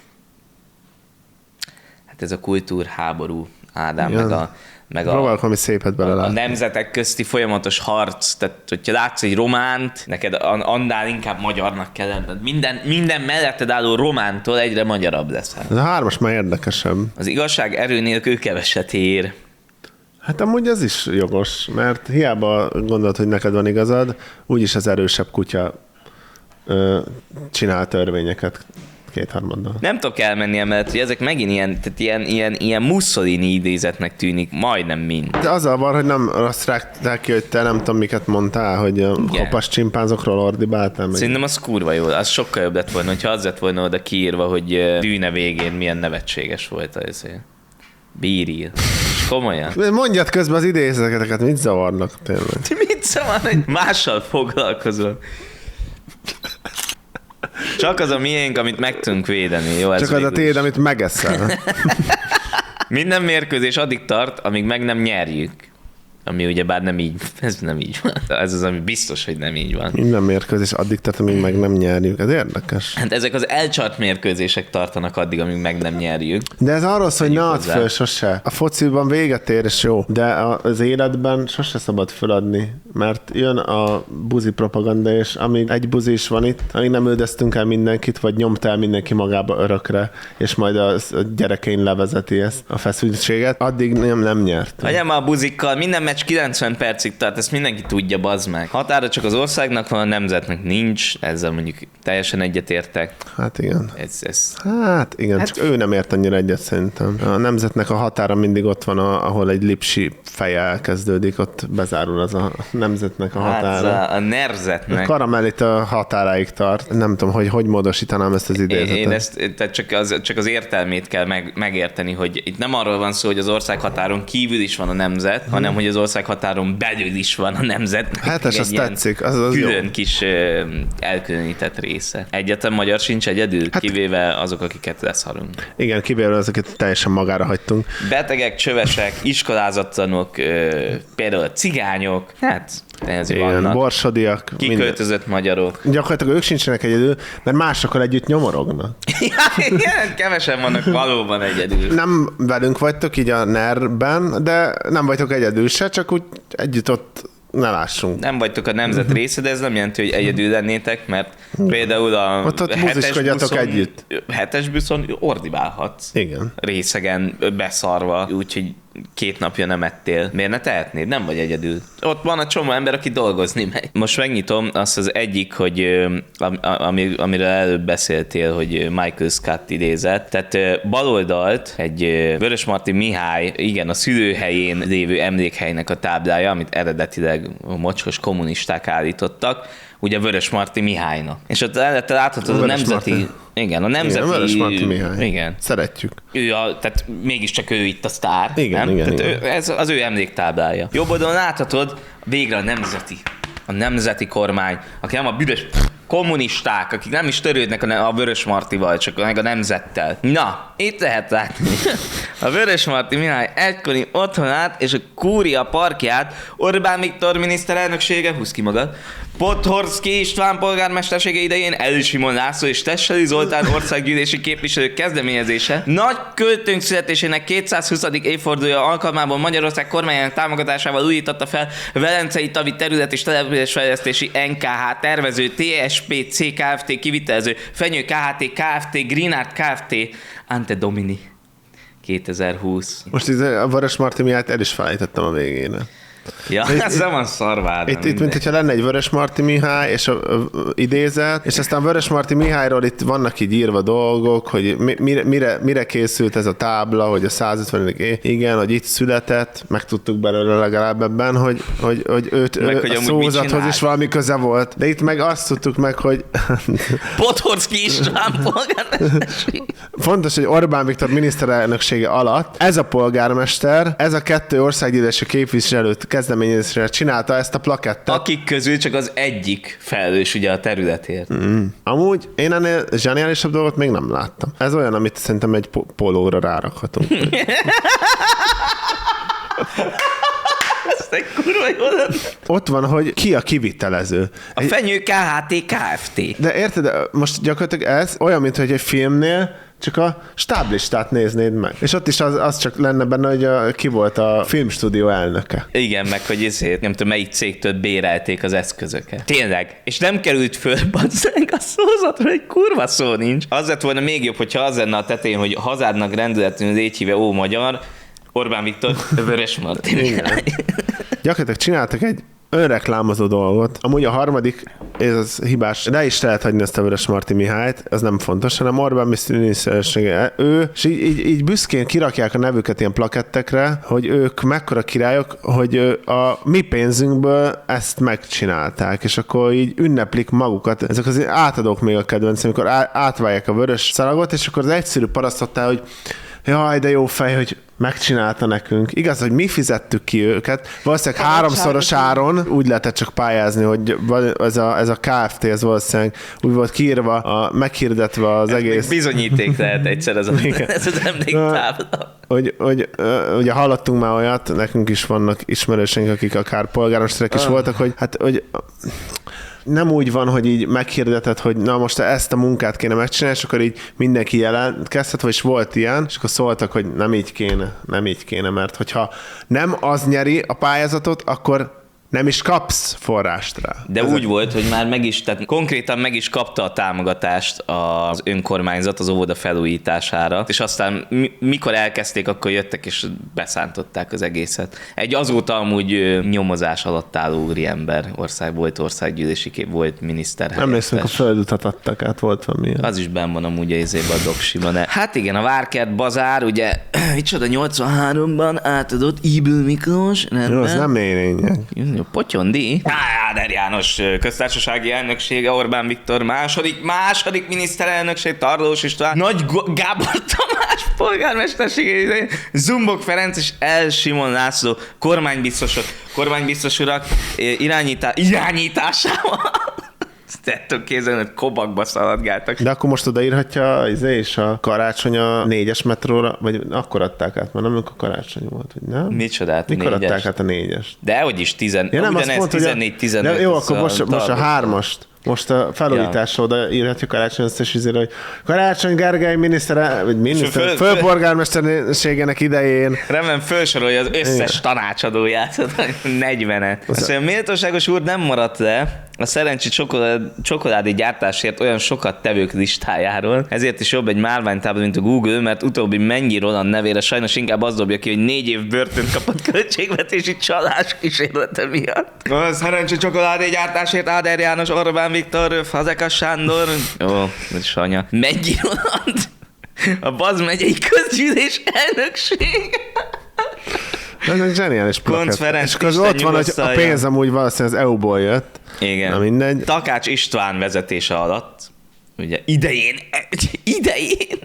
Hát ez a kultúrháború, Ádám, Igen. meg a... meg a, Próbálok valami szépet belelátni. a nemzetek közti folyamatos harc, tehát hogyha látsz egy románt, neked annál inkább magyarnak kell lenned. Minden, minden melletted álló romántól egyre magyarabb leszel. Ez a hármas már érdekesebb. Az igazság erő nélkül keveset ér. Hát amúgy ez is jogos, mert hiába gondolod, hogy neked van igazad, úgyis az erősebb kutya ö, csinál törvényeket kétharmaddal. Nem tudok elmenni emellett, hogy ezek megint ilyen, tehát ilyen, ilyen, ilyen Mussolini idézetnek tűnik, majdnem mind. De azzal van, hogy nem azt rágták ki, hogy te nem tudom, miket mondtál, hogy a kopas csimpánzokról ordibáltál meg. Szerintem az kurva jó, az sokkal jobb lett volna, hogyha az lett volna oda kiírva, hogy dűne végén milyen nevetséges volt az. Bíril. Komolyan. Mondjad közben az idézeteket, mit zavarnak tényleg? Mit zavar, hogy mással foglalkozol? Csak az a miénk, amit meg tudunk védeni. Jó, ez Csak az a tiéd, amit megeszel. Minden mérkőzés addig tart, amíg meg nem nyerjük. Ami ugyebár nem így, ez nem így van. Ez az, ami biztos, hogy nem így van. Minden mérkőzés addig tart, amíg meg nem nyerjük. Ez érdekes. Hát ezek az elcsart mérkőzések tartanak addig, amíg meg nem nyerjük. De ez arról szól, hogy ne add hozzá. föl sose. A fociban véget ér, és jó. De az életben sose szabad föladni, mert jön a buzi propaganda, és amíg egy buzi is van itt, amíg nem üldöztünk el mindenkit, vagy nyomtál mindenki magába örökre, és majd a gyerekein levezeti ezt a feszültséget, addig nem, nem nyert. Hagyjam már a buzikkal, minden meccs kilencven percig tart, ezt mindenki tudja, bazd meg. Határa csak az országnak van, a nemzetnek nincs, ezzel mondjuk teljesen egyetértek. Hát igen. Ez, ez... Hát igen, hát... csak ő nem ért annyira egyet szerintem. A nemzetnek a határa mindig ott van, ahol egy lipsi feje elkezdődik, ott bezárul az a nemzetnek a határa. Hát a, a nerzetnek. A karamellit a határáig tart. Nem tudom, hogy hogy módosítanám ezt az idézetet. Én ezt, tehát csak az, csak az értelmét kell meg, megérteni, hogy itt nem arról van szó, hogy az ország határon kívül is van a nemzet, hmm. hanem hogy az ország határon belül is van a nemzet. Hetes, az tetszik. Az, az külön jó. kis ö, elkülönített része. Egyetlen magyar sincs egyedül, hát, kivéve azok, akiket leszarunk. Igen, kivéve azok, akiket teljesen magára hagytunk. Betegek, csövesek, iskolázatlanok, ö, például a cigányok, hát ez igen, vannak. borsodiak. Kiköltözött minden. Magyarok. Gyakorlatilag ők sincsenek egyedül, mert másokkal együtt nyomorognak. Igen, kevesen vannak valóban egyedül. Nem velünk vagytok így a nerben, de nem vagytok egyedül se, csak úgy együtt ott ne lássunk. Nem vagytok a nemzet része, de ez nem jelenti, hogy egyedül lennétek, mert például a ott, ott hetes buszon, együtt. hetes buszon ordibálhatsz. Igen. Részegen beszarva, úgyhogy két napja nem ettél. Miért ne tehetnéd? Nem vagy egyedül. Ott van a csomó ember, aki dolgozni megy. Most megnyitom azt az egyik, hogy ami, amiről előbb beszéltél, hogy Michael Scott idézett. Tehát baloldalt egy Vörösmarty Mihály, igen, a szülőhelyén lévő emlékhelynek a táblája, amit eredetileg a mocskos kommunisták állítottak, ugye Vörösmarty Mihálynak. És ott láthatod a, a nemzeti... Marty. Igen, a nemzeti... Igen, Vörösmarty Mihály. Igen. Szeretjük. Ő a, tehát mégiscsak ő itt a sztár, igen, nem? Igen, tehát igen. Ő, ez az ő emléktáblája. Jobb oldalon láthatod végre a nemzeti, a nemzeti kormány, aki nem a büdös kommunisták, akik nem is törődnek a, a Vörösmartyval, csak meg a nemzettel. Na, itt lehet látni. A Vörösmarty Mihály egykori otthonát és a kúria parkját Orbán Viktor miniszterelnöksége, húz ki magad, Podhorszky István polgármestersége idején Elő Simon László és Tessely Zoltán országgyűlési képviselők kezdeményezése nagy költőnk születésének kétszázhuszadik évfordulója alkalmából Magyarország kormányának támogatásával újította fel Velencei Tavi terület és településfejlesztési en ká há tervező té es pé cé Kft. Kivitelező Fenyő Kft. Kft. Greenart Kft. Ante Domini kétezer-húsz. Most ez a Vörösmarty Mihályt el is felejtettem a végére. Ja, ez nem van szarvád. Itt, itt mint hogyha lenne egy Vörösmarty Mihály, és a, a, a idézet, és aztán Vörösmarty Mihályról itt vannak így írva dolgok, hogy mi, mire, mire, mire készült ez a tábla, hogy a százötvenedik év, igen, hogy itt született, megtudtuk belőle legalább ebben, hogy, hogy, hogy őt meg, ő, hogy a szózathoz is valami köze volt. De itt meg azt tudtuk meg, hogy... Podhorszky István polgármester. Fontos, hogy Orbán Viktor miniszterelnöksége alatt ez a polgármester, ez a kettő országgyűlési képviselőt kezdeményezésre csinálta ezt a plakettet. Akik közül csak az egyik felelős ugye a területért. Mm. Amúgy én ennél zseniálisabb dolgot még nem láttam. Ez olyan, amit szerintem egy po- polóra rárakhatunk. Ezt egy kurva jó lenne. Ott van, hogy ki a kivitelező. A Fenyő ká há té Kft. De érted, most gyakorlatilag ez olyan, mint hogy egy filmnél csak a stáblistát néznéd meg. És ott is az, az csak lenne benne, hogy a, ki volt a filmstúdió elnöke. Igen, meg hogy ezért, nem tudom, melyik cégtől bérelték az eszközöket. Tényleg. És nem került föl, bazzeg, a szózatra egy kurva szó nincs. Az lett volna még jobb, hogyha az lenne a tetején, hogy hazádnak rendületlenül légy híve, ó, magyar, Orbán Viktor, Vörös Marti. Gyakorlatilag csináltak egy önreklámozó dolgot. Amúgy a harmadik, ez az hibás, de is lehet hagyni ezt a Vörös Marti Mihályt, ez nem fontos, hanem Orbán miniszterelnöksége. Ő, és így, így, így büszkén kirakják a nevüket ilyen plakettekre, hogy ők mekkora királyok, hogy a mi pénzünkből ezt megcsinálták, és akkor így ünneplik magukat. Ezek az átadók még a kedvenc, amikor átválják a vörös szalagot, és akkor az egyszerű parasztottál, hogy jaj, de jó fej, hogy megcsinálta nekünk. Igaz, hogy mi fizettük ki őket. Valószínűleg háromszoros áron úgy lehetett csak pályázni, hogy ez a, ez a Kft. Ez valószínűleg úgy volt kiírva, a, meghirdetve az ez egész. Bizonyíték lehet egyszer ez, a, ez az emléktábla. Hogy, hogy ugye hallottunk már olyat, nekünk is vannak ismerőseink, akik akár polgármesterek is voltak, hogy hát, hogy nem úgy van, hogy így meghirdeted, hogy na most ezt a munkát kéne megcsinálni, és akkor így mindenki jelentkezhet, vagy is volt ilyen, és akkor szóltak, hogy nem így kéne, nem így kéne, mert hogyha nem az nyeri a pályázatot, akkor nem is kapsz forrást rá. De Ez úgy a... volt, hogy már meg is, tehát konkrétan meg is kapta a támogatást az önkormányzat az óvoda felújítására, és aztán mikor elkezdték, akkor jöttek és beszántották az egészet. Egy azóta amúgy nyomozás alatt álló úriember, ország volt országgyűlési kép, volt miniszter. Emlékszem, a földutat adtak át, volt valami. Az is benn van amúgy az évben a doksiban. Hát igen, a Várkert bazár, ugye, micsoda nyolcvanháromban átadott Ibl Miklós. Jó, az nem lényeg. Potyondi. Áder János köztársasági elnöksége, Orbán Viktor második, második miniszterelnökség, Tarlós István, Nagy Gábor Tamás polgármestersége, Zumbok Ferenc és El Simon László kormánybiztosok, kormánybiztos urak irányítá, irányításával. Tettem kézzel, hogy kobakba szaladgáltak. De akkor most odaírhatja izé, és a Karácsony a négyes metróra, vagy akkor adták át, mert nem amikor Karácsony volt, hogy nem? Micsodát, Mikor négyes? adták át a négyes? De hogy is tizen, ja, nem, ugyanez mondta, tizennégy tizenöt. Jó, akkor most, most a hármast. Most a felújításra ja. oda írhatja Karácsony összes izére, hogy Karácsony Gergely miniszter, vagy miniszter, föl, főpolgármesterségének idején. Remélem felsorolja az összes igen. tanácsadóját, negyvenet. Azt mondja, a méltóságos úr nem maradt le a szerencsi csokolád, csokoládé gyártásért olyan sokat tevők listájáról, ezért is jobb egy márványtábla, mint a Google, mert utóbbi Mennyi Roland nevére sajnos inkább az dobja ki, hogy négy év börtönt kapott költségvetési csalás kísérlete miatt. A szerencsi csokoládé gyártásért Áder János, Orbán Viktor, Fazekas Sándor, ó, ez anya. Mennyi Roland? A Baz megyei közgyűlés elnökség. Ez egy zseniális plakát. És akkor ott van, hogy a pénz amúgy valószínűleg az é u-ból jött. Igen. Na mindegy. Takács István vezetése alatt, ugye idején, idején.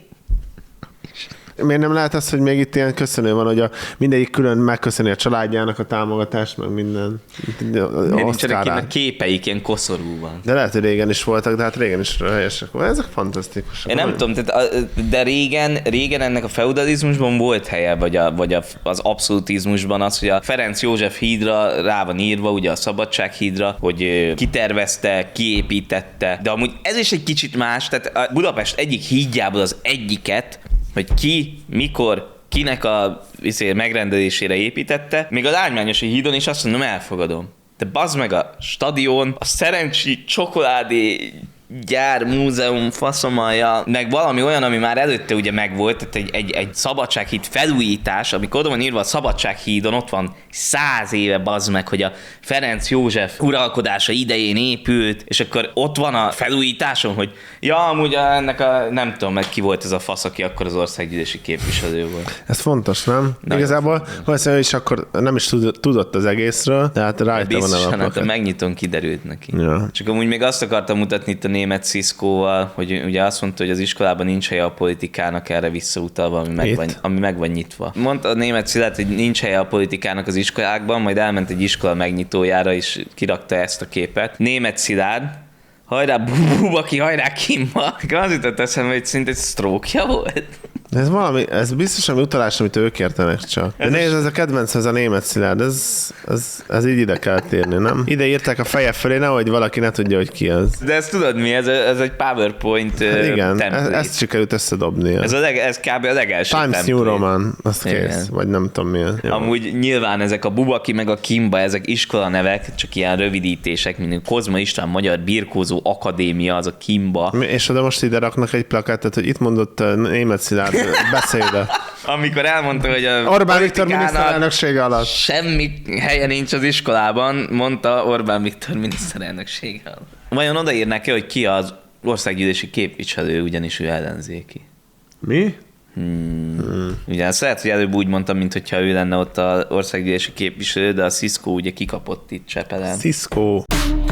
Miért nem lehet az, hogy még itt ilyen köszönő van, hogy a, mindegyik külön megköszöni a családjának a támogatást, meg minden. Miért nincsenek képeik ilyen koszorúban? De lehet, hogy régen is voltak, de hát régen is helyesek. Ezek fantasztikusak. Én nem vagy? tudom, tehát a, de régen, régen ennek a feudalizmusban volt helye, vagy, a, vagy a, az abszolutizmusban az, hogy a Ferenc József hídra rá van írva, ugye a Szabadsághídra, hogy kitervezte, kiépítette, de amúgy ez is egy kicsit más, tehát a Budapest egyik hídjából az egyiket, hogy ki, mikor, kinek a viszél megrendelésére építette, még a Lágymányosi hídon is azt mondom, elfogadom. De bazd meg a stadion, a szerencsi csokoládé gyár, múzeum, faszomalja, meg valami olyan, ami már előtte ugye megvolt, tehát egy, egy, egy Szabadsághíd felújítás, amikor oda van írva a Szabadsághídon, ott van száz éve bazd meg, hogy a Ferenc József uralkodása idején épült, és akkor ott van a felújításon, hogy ja, amúgy ennek a, nem tudom meg ki volt ez a fasz, aki akkor az országgyűlési képviselő volt. Ez fontos, nem? Na, igazából valószínűleg is akkor nem is tudott az egészről, de hát rajta van a plakát. Hát megnyitom, kiderült neki. Ja. Csak amúgy még azt akartam mutatni itt a német Sziszkóval, hogy ugye azt mondta, hogy az iskolában nincs helye a politikának, erre visszautalva, ami meg, van, ami meg van nyitva. Mondta a német Szilárd, hogy nincs helye a politikának az iskolákban, majd elment egy iskola megnyitójára, és kirakta ezt a képet. Német Szilárd, hajrá Bubaki, hajrá Kimma. Az jutott eszembe, hogy szinte egy sztrókja volt. Ez valami, ez biztos, ami utalás, amit ők értenek csak. De nézd, ez a kedvenc, ez a német Szilárd, ez, ez, ez így ide kell térni, nem? Ide írták a feje fölé, nehogy valaki ne tudja, hogy ki az. De ezt tudod mi? Ez, ez egy PowerPoint Hát igen, template. e- ezt sikerült összedobni. Ez, a leg, ez kb. A legelső Times template. New Roman, az Igen. kész, vagy nem tudom milyen. Jó. Amúgy nyilván ezek a Bubaki meg a Kimba, ezek iskolanevek, csak ilyen rövidítések, mint Kozma István Magyar Birkózó Akadémia, az a Kimba. Mi- És oda most ide raknak egy plakátot, hogy itt mondott uh, német Szilárd beszédet. Amikor elmondta, hogy a Orbán Viktor politikának miniszterelnöksége alatt. semmi helye nincs az iskolában, mondta Orbán Viktor miniszterelnöksége alatt. Vajon odaírnák-e, hogy ki az országgyűlési képviselő, ugyanis ő ellenzéki? Mi? Hmm. Hmm. Ugye azt lehet, hogy előbb úgy mondtam, mintha ő lenne ott az országgyűlési képviselő, de a Cisco ugye kikapott itt Csepelen. Cisco.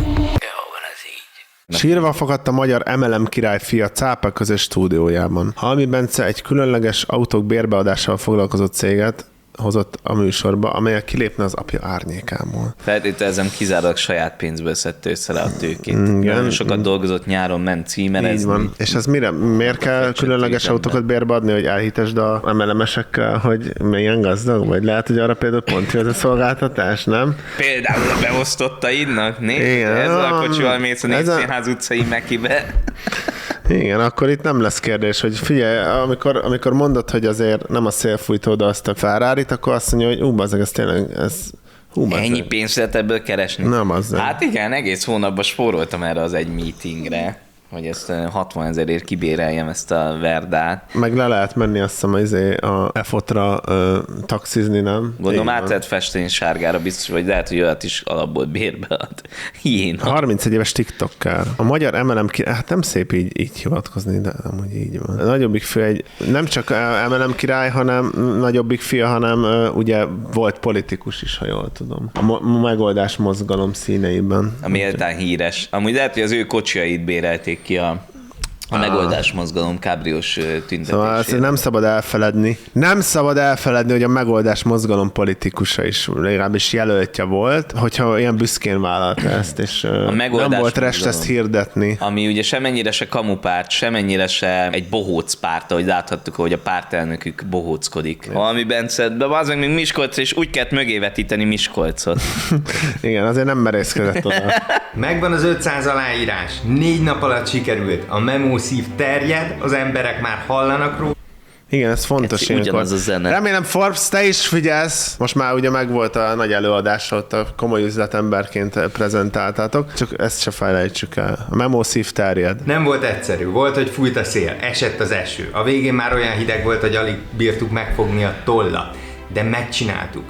Sírva fakadt a magyar em el em király fia Cápa közös stúdiójában. Halmi Bence egy különleges autók bérbeadásával foglalkozó céget hozott a műsorba, amelyek kilépne az apja árnyékából. Feltételezem, kizárólag saját pénzből szedte össze le a tőkét. Igen. Nagyon sokat dolgozott nyáron, ment címerezni. Így van. És ez mire? Miért kell Egy különleges sötét autókat bérbe adni, hogy elhitesd a em el em-esekkel, hogy milyen gazdag? Vagy lehet, hogy arra például pont jó ez a szolgáltatás, nem? Például a beosztottaidnak, nézd, Igen. ez a kocsival mész a Ez a- Népszínház utcai Mekibe. Igen, akkor itt nem lesz kérdés, hogy figyelj, amikor, amikor mondod, hogy azért nem a szél fújta oda azt a Ferrarit, akkor azt mondja, hogy ú, bazzeg, ez tényleg, ez... Hú, bazzeg. Ennyi pénzt lehet ebből keresni. Nem azzal. Hát igen, egész hónapban spóroltam erre az egy meetingre, hogy ezt hatvan ezerért kibéreljem ezt a Verdát. Meg le lehet menni azt hiszem izé, a F ötre ö, taxizni, nem? Gondolom Így át van. lehet festeni sárgára, biztos, vagy lehet, hogy olyat is alapból bérbe ad. Hiéna. harmincegy éves TikToker. A magyar em el em király, hát nem szép így, így hivatkozni, de amúgy így van. A nagyobbik fia egy, nem csak em el em király, hanem nagyobbik fia, hanem ö, ugye volt politikus is, ha jól tudom. A mo- megoldás mozgalom színeiben. A méltán híres. Amúgy lehet, hogy az ő kocsiait bérelték ki a, a megoldás mozgalom kábriós ö, Szóval tüntetésére. ezt nem szabad elfeledni. Nem szabad elfeledni, hogy a megoldás mozgalom politikusa is legalábbis jelöltje volt, hogyha ilyen büszkén vállalta ezt, és ö, nem megoldás volt rest mozgalom. ezt hirdetni. Ami ugye semennyire se kamupárt, semennyire se egy bohóc párt, ahogy láthattuk, hogy a pártelnökük bohóckodik. Valami Bence, de az meg még Miskolc, és úgy kellett mögé vetíteni Miskolcot. Igen, azért nem merészkedett oda. Megvan az ötszáz aláírás. Négy nap alatt sikerült. A memószív terjed, az emberek már hallanak róla. Igen, ez fontos. Ez ilyenkor. ugyanaz a zene. Remélem, Forbes, te is figyelsz. Most már ugye megvolt a nagy előadás, ott a komoly üzletemberként prezentáltátok, csak ezt se felejtsük el. A memószív terjed. Nem volt egyszerű. Volt, hogy fújt a szél, esett az eső. A végén már olyan hideg volt, hogy alig bírtuk megfogni a tollat. De megcsináltuk.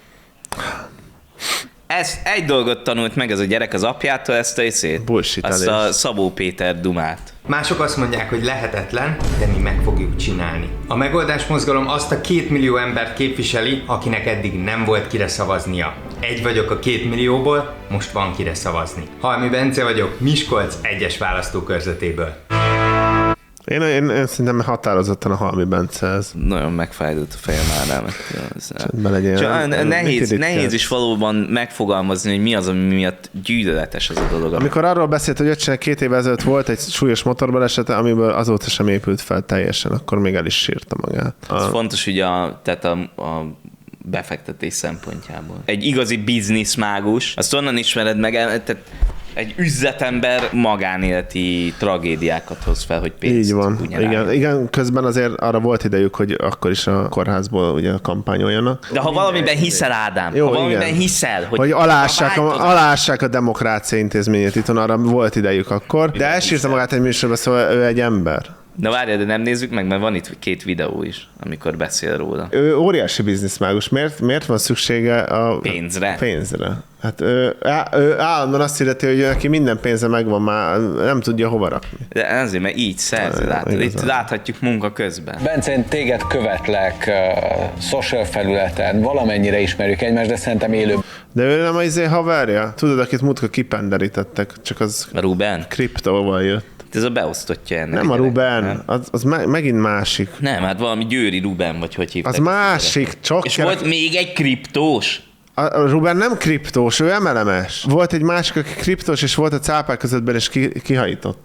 Ez egy dolgot tanult meg ez a gyerek az apjától, ezt a iszét. Bullshit Azt elés. a Szabó Péter dumát. Mások azt mondják, hogy lehetetlen, de mi meg fogjuk csinálni. A megoldás mozgalom azt a két millió embert képviseli, akinek eddig nem volt kire szavaznia. Egy vagyok a két millióból, most van kire szavazni. Halmi Bence vagyok, Miskolc egyes választókörzetéből. Én, én, én szerintem határozottan a Halmi Bence ez. Nagyon megfájdult a fejem már Be legyen. Csak Nem- nehéz, mit nehéz irigykedsz? is valóban megfogalmazni, hogy mi az, ami miatt gyűlöletes ez a dolog. Amikor arról beszélt, hogy öccsének két évvel ezelőtt volt egy súlyos motorbaleset, amiből azóta sem épült fel teljesen, akkor még el is sírta magát. Ez A, fontos ugye a, tehát a, a befektetés szempontjából. Egy igazi bizniszmágus, azt onnan ismered meg, tehát egy üzletember magánéleti tragédiákat hoz fel, hogy pénzt így van. tudja Igen, rájönni. igen, közben azért arra volt idejük, hogy akkor is a kórházból ugye kampányoljanak. De ha valamiben hiszel, Ádám, Jó, ha valamiben igen. hiszel, hogy, Hogy alássák ha a, változás- alássák a demokrácia intézményét itthon, arra volt idejük akkor. De elsírta magát egy műsorba, szóval ő egy ember. De várjál, de nem nézzük meg, mert van itt két videó is, amikor beszél róla. Ő óriási bizniszmágus. Miért, miért van szüksége a Pénzre. pénzre? Hát ő, á- ő állandóan azt hirdeti, hogy neki minden pénze megvan, már nem tudja hova rakni. De azért, mert így szerzi, látod. Itt igazán. láthatjuk munka közben. Bence, én téged követlek uh, social felületen, valamennyire ismerjük egymást, de szerintem élő. De ő nem az izé haverja? Tudod, akit múltkor kipenderítettek, csak az A Ruben? kriptóval jött. Ez a beosztottja ennek. Nem a gyereknek, Ruben, nem? az, az me- megint másik. Nem, hát valami Győri Ruben, vagy hogy hívták. Az ezt a másik, gyereket. csak És kerek- volt még egy kriptós. A a Ruben nem kriptós, ő em el em-es. Volt egy másik, aki kriptós, és volt a cápák közöttben, és ki, kihajították.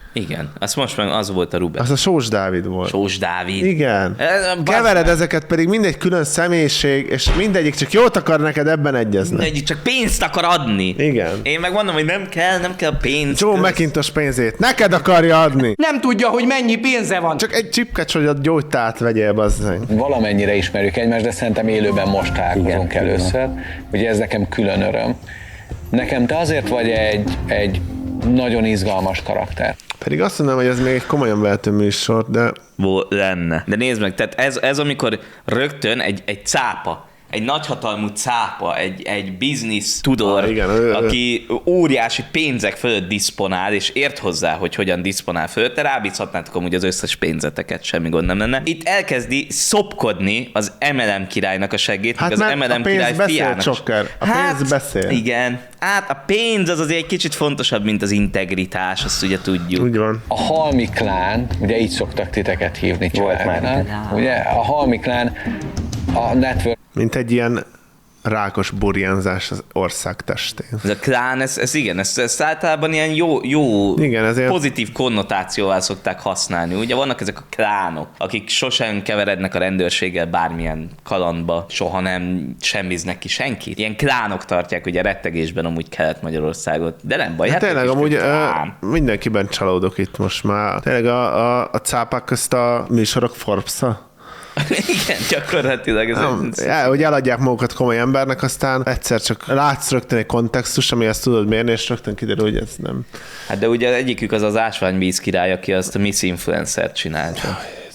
Igen, azt most meg az volt a Ruben. Az a Sós Dávid volt. Sós Dávid. Igen. Ez, Kevered ezeket, pedig mindegy külön személyiség, és mindegyik csak jót akar neked ebben egyezni. Mindegyik csak pénzt akar adni. Igen. Én meg mondom, hogy nem kell, nem kell pénz. Joe McIntosh pénzét neked akarja adni. Nem tudja, hogy mennyi pénze van. Csak egy csipkecs, hogy a gyógytát vegyél, bazzeg. Valamennyire ismerjük egymást, de szerintem élőben most találkozunk először. Ugye ez nekem külön öröm. Nekem te azért vagy egy, egy nagyon izgalmas karakter. Pedig azt mondom, hogy ez még egy komolyan vehető műsor, de... Vol- lenne. De nézd meg, tehát ez, ez amikor rögtön egy, egy cápa, egy nagyhatalmú cápa, egy, egy biznisz tudor, ah, igen, ő, aki óriási pénzek fölött diszponál, és ért hozzá, hogy hogyan diszponál fölött, te rábízhatnátok amúgy az összes pénzeteket, semmi gond nem lenne. Itt elkezdi szopkodni az em el em királynak a segét, hát az em el em a pénz király beszél, fiának. Csokker. A hát, pénz beszél. Igen. Hát a pénz az azért egy kicsit fontosabb, mint az integritás, azt ugye tudjuk. Úgy van. A Halmi klán, ugye így szoktak titeket hívni családnál. Ugye a Halmi klán a network. Mint egy ilyen rákos burjánzás az ország testén. Ez a klán, ez, ez igen, ezt, ezt általában ilyen jó, jó igen, ezért... pozitív konnotációval szokták használni. Ugye vannak ezek a klánok, akik sosem keverednek a rendőrséggel bármilyen kalandba, soha nem semmiznek ki senkit. Ilyen klánok tartják ugye rettegésben amúgy Kelet-Magyarországot, de nem baj. Hát hát tényleg amúgy ö, mindenkiben csalódok itt most már. Tényleg a, a, a cápák közt a műsorok Forbes-a? Igen, gyakorlatilag. Ez nem, el, hogy eladják magukat komoly embernek, aztán egyszer csak látsz rögtön egy kontextus, ami ezt tudod mérni, és rögtön kiderül, hogy ez nem. Hát de ugye egyikük az az ásványvíz király, aki azt a Miss Influencer-t csinálta.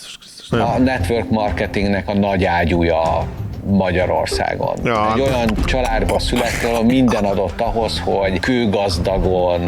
A network marketingnek a nagy ágyúja Magyarországon. Ja. Egy olyan családba születtél, ahol minden adott ahhoz, hogy kőgazdagon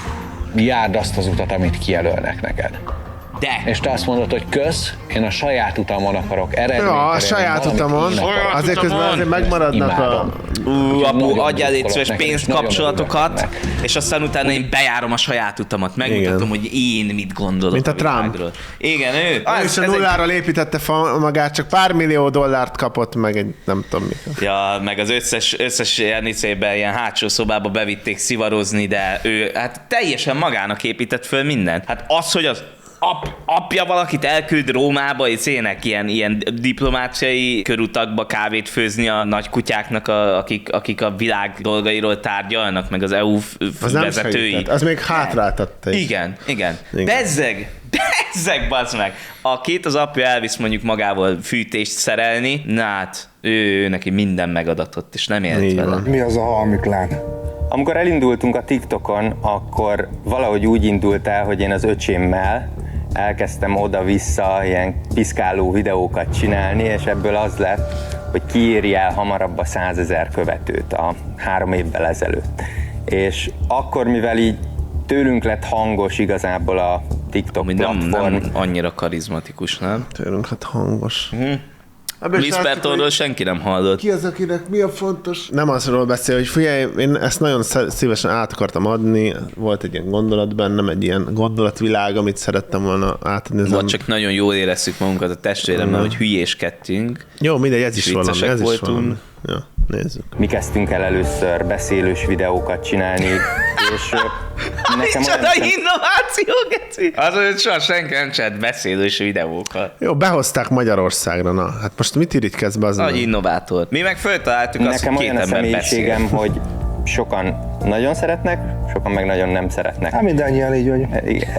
járd azt az utat, amit kijelölnek neked. De! És te azt mondod, hogy kösz, én a saját utamon akarok eredményt. Ja, a saját utamon. Azért közben azért megmaradnak a... Ú, apu, adjál légy szíves pénzkapcsolatokat, és aztán utána én bejárom a saját utamat. Megmutatom, hogy én mit gondolok. Mint a, a Trump. Világról. Igen, ő. Ő is a nulláról egy... építette fel magát, csak pár millió dollárt kapott, meg egy nem tudom mikor. Ja, meg az összes, összes ilyen icében, ilyen hátsó szobába bevitték szivarozni, de ő hát teljesen magának épített föl mindent. Hát az, hogy az Ap, apja valakit elküld Rómába, és ének ilyen, ilyen diplomáciai körutakba kávét főzni a nagy kutyáknak, a, akik, akik a világ dolgairól tárgyalnak, meg az é u az vezetői. Nem az még hátráltatta is. Igen, igen. igen. Bezzeg, bezzeg, bazd meg. A két az apja elvisz mondjuk magával fűtést szerelni, na hát ő, ő neki minden megadatott, és nem élt vele. Mi az a Halmi klán? Amikor elindultunk a TikTokon, akkor valahogy úgy indult el, hogy én az öcsémmel elkezdtem oda-vissza ilyen piszkáló videókat csinálni, és ebből az lett, hogy kiéri el hamarabb a százezer követőt a három évvel ezelőtt. És akkor, mivel így tőlünk lett hangos igazából a TikTok Ami platform. Nem, nem annyira karizmatikus, nem? Tőlünk lett hangos. Uh-huh. Whispertonról senki nem hallott. Ki az, akinek mi a fontos? Nem azról beszél, hogy figyelj, én ezt nagyon szívesen át akartam adni, volt egy ilyen gondolat bennem, egy ilyen gondolatvilág, amit szerettem volna átadni. Vagy csak nagyon jól érezzük magunkat a testvéremmel, hogy hülyéskedtünk. Jó, mindegy, ez is valami, ez voltunk. is valami. Ja, nézzük. Mi kezdtünk el először beszélős videókat csinálni, és nekem Micsoda innováció, geci! Az, hogy soha senki nem csinált beszélős videókat. Jó, behozták Magyarországra, na. Hát most mit irigykedsz be az? Nagy innovátor. Mi meg föltaláltuk azt, nekem hogy két olyan a ember személyiségem, beszél. hogy sokan nagyon szeretnek, sokan meg nagyon nem szeretnek. Hát mindannyian így vagy.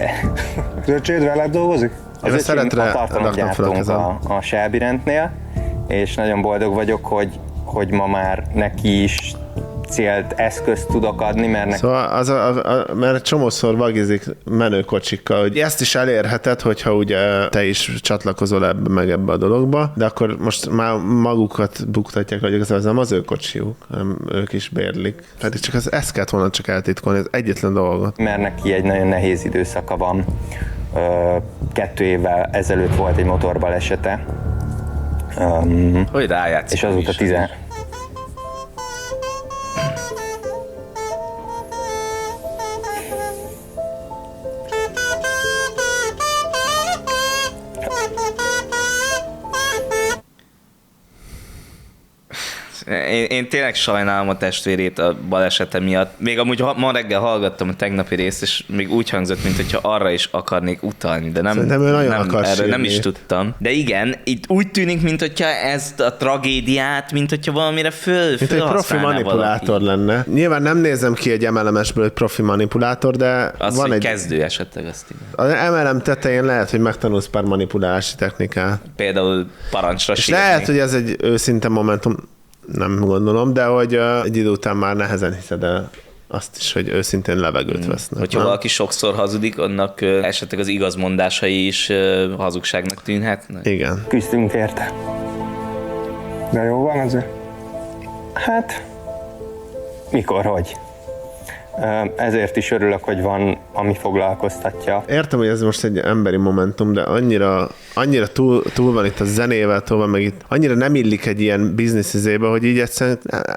Öcséd veled dolgozik? Az öcsém a tartalomgyártónk a, a Shelby Rentnél, és nagyon boldog vagyok, hogy, hogy ma már neki is célt eszközt tudok adni, mert neki... Szóval az a, a, a, mert csomószor vagizik menőkocsikkal, hogy ezt is elérheted, hogyha ugye te is csatlakozol ebbe meg ebbe a dologba, de akkor most már magukat buktatják, hogy ez nem az ő kocsiuk, hanem ők is bérlik. Pedig csak az, ezt kellett volna csak eltitkolni, ez egyetlen dolgot. Mert neki egy nagyon nehéz időszaka van. Ö, kettő évvel ezelőtt volt egy motorbalesete. Um, hogy rájátszik. És azóta tizen... én, én tényleg sajnálom a testvérét a balesete miatt. Még amúgy ha, ma reggel hallgattam a tegnapi részt, és még úgy hangzott, mintha arra is akarnék utalni, de nem, nem, nem erről nem is tudtam. De igen, itt úgy tűnik, mintha ezt a tragédiát, mintha valamire föl mint egy profi manipulátor valaki. Lenne. Nyilván nem nézem ki egy em el em-esből egy profi manipulátor, de az, van hogy egy... kezdő esetleg azt igen. Az em el em tetején lehet, hogy megtanulsz pár manipulálási technikát. Például parancsra és sírni. lehet, hogy ez egy őszinte momentum, nem gondolom, de hogy uh, egy idő után már nehezen hiszed el azt is, hogy őszintén levegőt vesznek. Hogyha nem? Valaki sokszor hazudik, annak uh, esetleg az igazmondásai is uh, hazugságnak tűnhetnek. Igen. Küzdünk érte. De jó van azért? Hát, mikor, hogy? Ezért is örülök, hogy van, ami foglalkoztatja. Értem, hogy ez most egy emberi momentum, de annyira, annyira túl, túl van itt a zenével, túl van meg itt, annyira nem illik egy ilyen bizniszizébe, hogy így egyszerűen...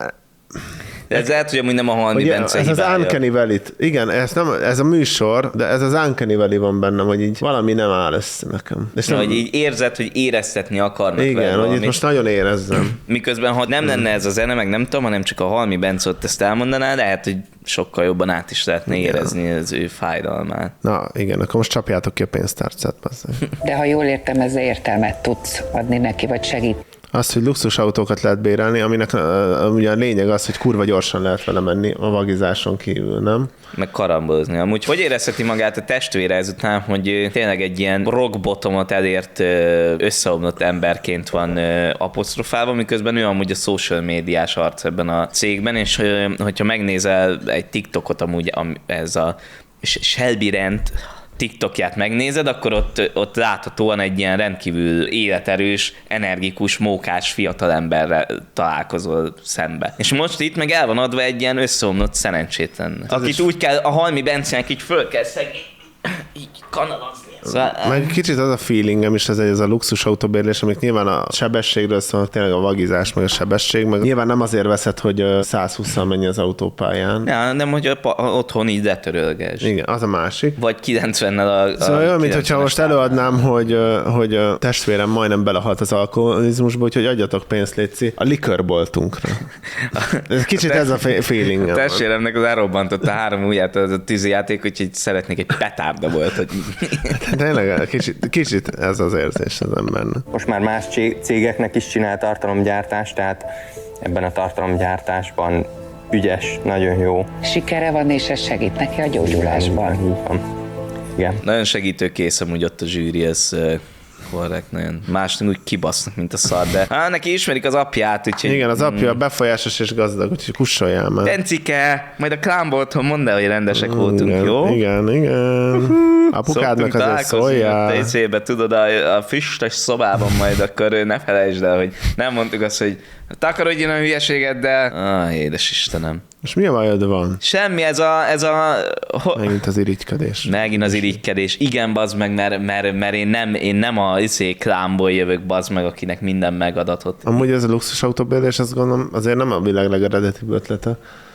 De ez lehet, hogy amúgy nem a Halmi Bence ez hibája. az Uncanny Valley-t. Igen, ez, nem, ez a műsor, de ez az Uncanny Valley van bennem, hogy így valami nem áll össze nekem. És nem, hogy így érzed, hogy éreztetni akarnak. Igen, hogy itt most nagyon érezzem. Miközben, ha nem lenne ez a zene, meg nem tudom, hanem csak a Halmi Bence ott ezt elmondaná, lehet, hogy sokkal jobban át is lehetne érezni az ő fájdalmát. Na igen, akkor most csapjátok ki a pénztárcát. De ha jól értem, ezzel értelmet tudsz adni neki, vagy segít. Azt, hogy luxusautókat lehet bérelni, aminek uh, ugye a lényeg az, hogy kurva gyorsan lehet vele menni a vagizáson kívül, nem? Meg karambolozni. Amúgy hogy érezheti magát a testvére ezután, hogy tényleg egy ilyen rock bottomot elért, összeomlott emberként van apostrofálva, miközben ő amúgy a social médiás arc ebben a cégben, és hogyha megnézel egy TikTokot amúgy, ez a Shelby Rent TikTokját megnézed, akkor ott, ott láthatóan egy ilyen rendkívül életerős, energikus, mókás fiatalemberrel találkozol szembe. És most itt meg el van adva egy ilyen összeomlott szerencsétlennek. Akit is... úgy kell, a Halmi Bencének így föl kell szegni, így kanalazni. Szóval, meg kicsit az a feelingem is, ez, ez a luxus autóbérlés, amik nyilván a sebességről szól, tényleg a vagizás, meg a sebesség, meg nyilván nem azért veszed, hogy száz hússzal menj az autópályán. Ja, nem, hogy a, a, otthon így letörölges. Igen, az a másik. Vagy kilencvennel a, a szóval olyan, mintha most előadnám, hogy, hogy a testvérem majdnem belehalt az alkoholizmusba, úgyhogy adjatok pénzt, létszi, a likörboltunkra. Kicsit ez a feelingem. A testvéremnek az elrobbantott a három ujját az a tűzijáték, úgyhogy szeretnék egy petárda volt, hogy tényleg kicsit, kicsit ez az érzés az embernek. Most már más cégeknek is csinál tartalomgyártást, tehát ebben a tartalomgyártásban ügyes, nagyon jó. Sikere van, és ez segít neki a gyógyulásban. Igen. Nagyon segítőkész amúgy ott a zsűri, ez korrekt, nagyon. Másnak úgy kibasznak, mint a szar, de hát neki ismerik az apját, úgyhogy... Igen, az apja mm. befolyásos és gazdag, úgyhogy kussoljál már. Bencike, majd a Klámba otthon mondd el, hogy rendesek mm, voltunk, igen, jó? Igen, igen. Apukádnak azért szóljál. Szoktunk tudod, a, a füstös szobában majd akkor ne felejtsd el, hogy nem mondtuk azt, hogy takarodjon a hülyeséget, de... Ah, édes Istenem. És mi a bajod van? Semmi, ez a... Ez a... Megint az irigykedés. Megint az irigykedés. Igen, bazd meg, mert, mert, mert én nem, én nem a izé Klámból jövök, bazd meg, akinek minden megadatott. Amúgy ez a luxus autóbérlés, azt gondolom, azért nem a világ legeredetibb ötlete.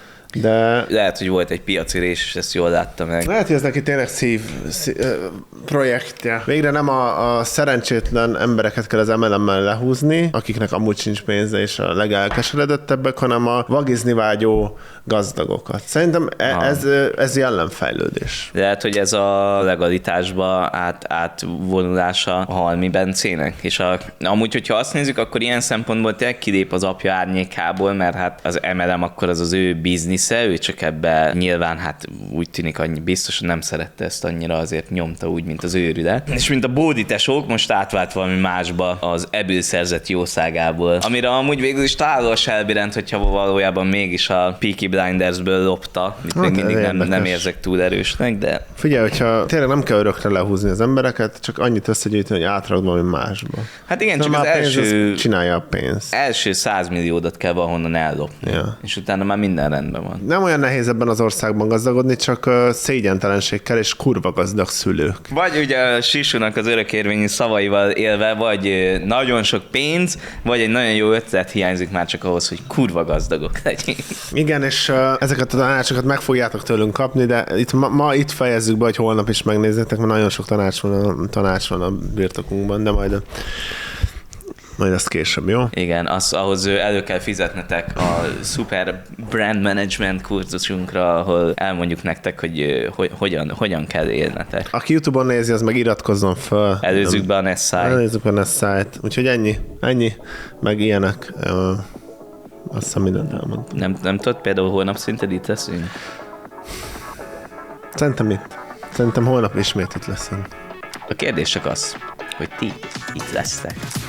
De... Lehet, hogy volt egy piacirés, és ezt jól láttam meg. Lehet, hogy ez neki tényleg szív, szív projektje. Végre nem a, a szerencsétlen embereket kell az em el em-mel lehúzni, akiknek amúgy sincs pénze és a legelkeseredettebbek, hanem a vagizni vágyó gazdagokat. Szerintem ez, ez jellemfejlődés. Lehet, hogy ez a legalitásba át, átvonulása a Halmi Bencének. És a, amúgy, hogyha azt nézzük, akkor ilyen szempontból tényleg kilép az apja árnyékából, mert hát az em el em akkor az az ő biznisze, ő csak ebbe nyilván hát úgy tűnik, annyi biztosan nem szerette ezt annyira, azért nyomta úgy, mint az őrület. És mint a Bódi tesók most átvált valami másba az ebből szerzett jószágából, amire amúgy végül is találó a Shelby Rent, hogyha valójában mégis a Peaky Blindersből lopta. Itt hát még mindig nem, nem érzek túl erősnek, de... Figyelj, hogyha tényleg nem kell örökre lehúzni az embereket, csak annyit összegyűjteni, hogy átrakd valami másba. Hát igen, csak az első... Csinálja a pénzt. Első százmilliódat kell valahonnan ellopni. Ja. És utána már minden rendben van. Nem olyan nehéz ebben az országban gazdagodni, csak szégyentelenség kell és kurva gazdag szülők. Vagy ugye a Sisúnak az örökérvényű szavaival élve, vagy nagyon sok pénz, vagy egy nagyon jó ötlet hiányzik már csak ahhoz, hogy kurva gazdagok legyünk. Igen, és uh, ezeket a tanácsokat meg fogjátok tőlünk kapni, de itt ma, ma itt fejezzük be, hogy holnap is megnézzétek, mert nagyon sok tanács van a, tanács van a birtokunkban, de majd Majd azt később, jó? Igen, az, ahhoz elő kell fizetnetek a Super Brand Management kurzusunkra, ahol elmondjuk nektek, hogy, hogy hogyan, hogyan kell élnetek. Aki YouTube-on nézi, az meg iratkozzon föl. Előzzük be a Nessai. Előzzük be a Nessai. Úgyhogy ennyi, ennyi, meg ilyenek. Azt hiszem mindent elmondtam. Nem, nem tudod, például holnap szerinted itt leszünk? Szerintem itt. Szerintem holnap ismét itt leszünk. A kérdés csak az, hogy ti itt lesztek.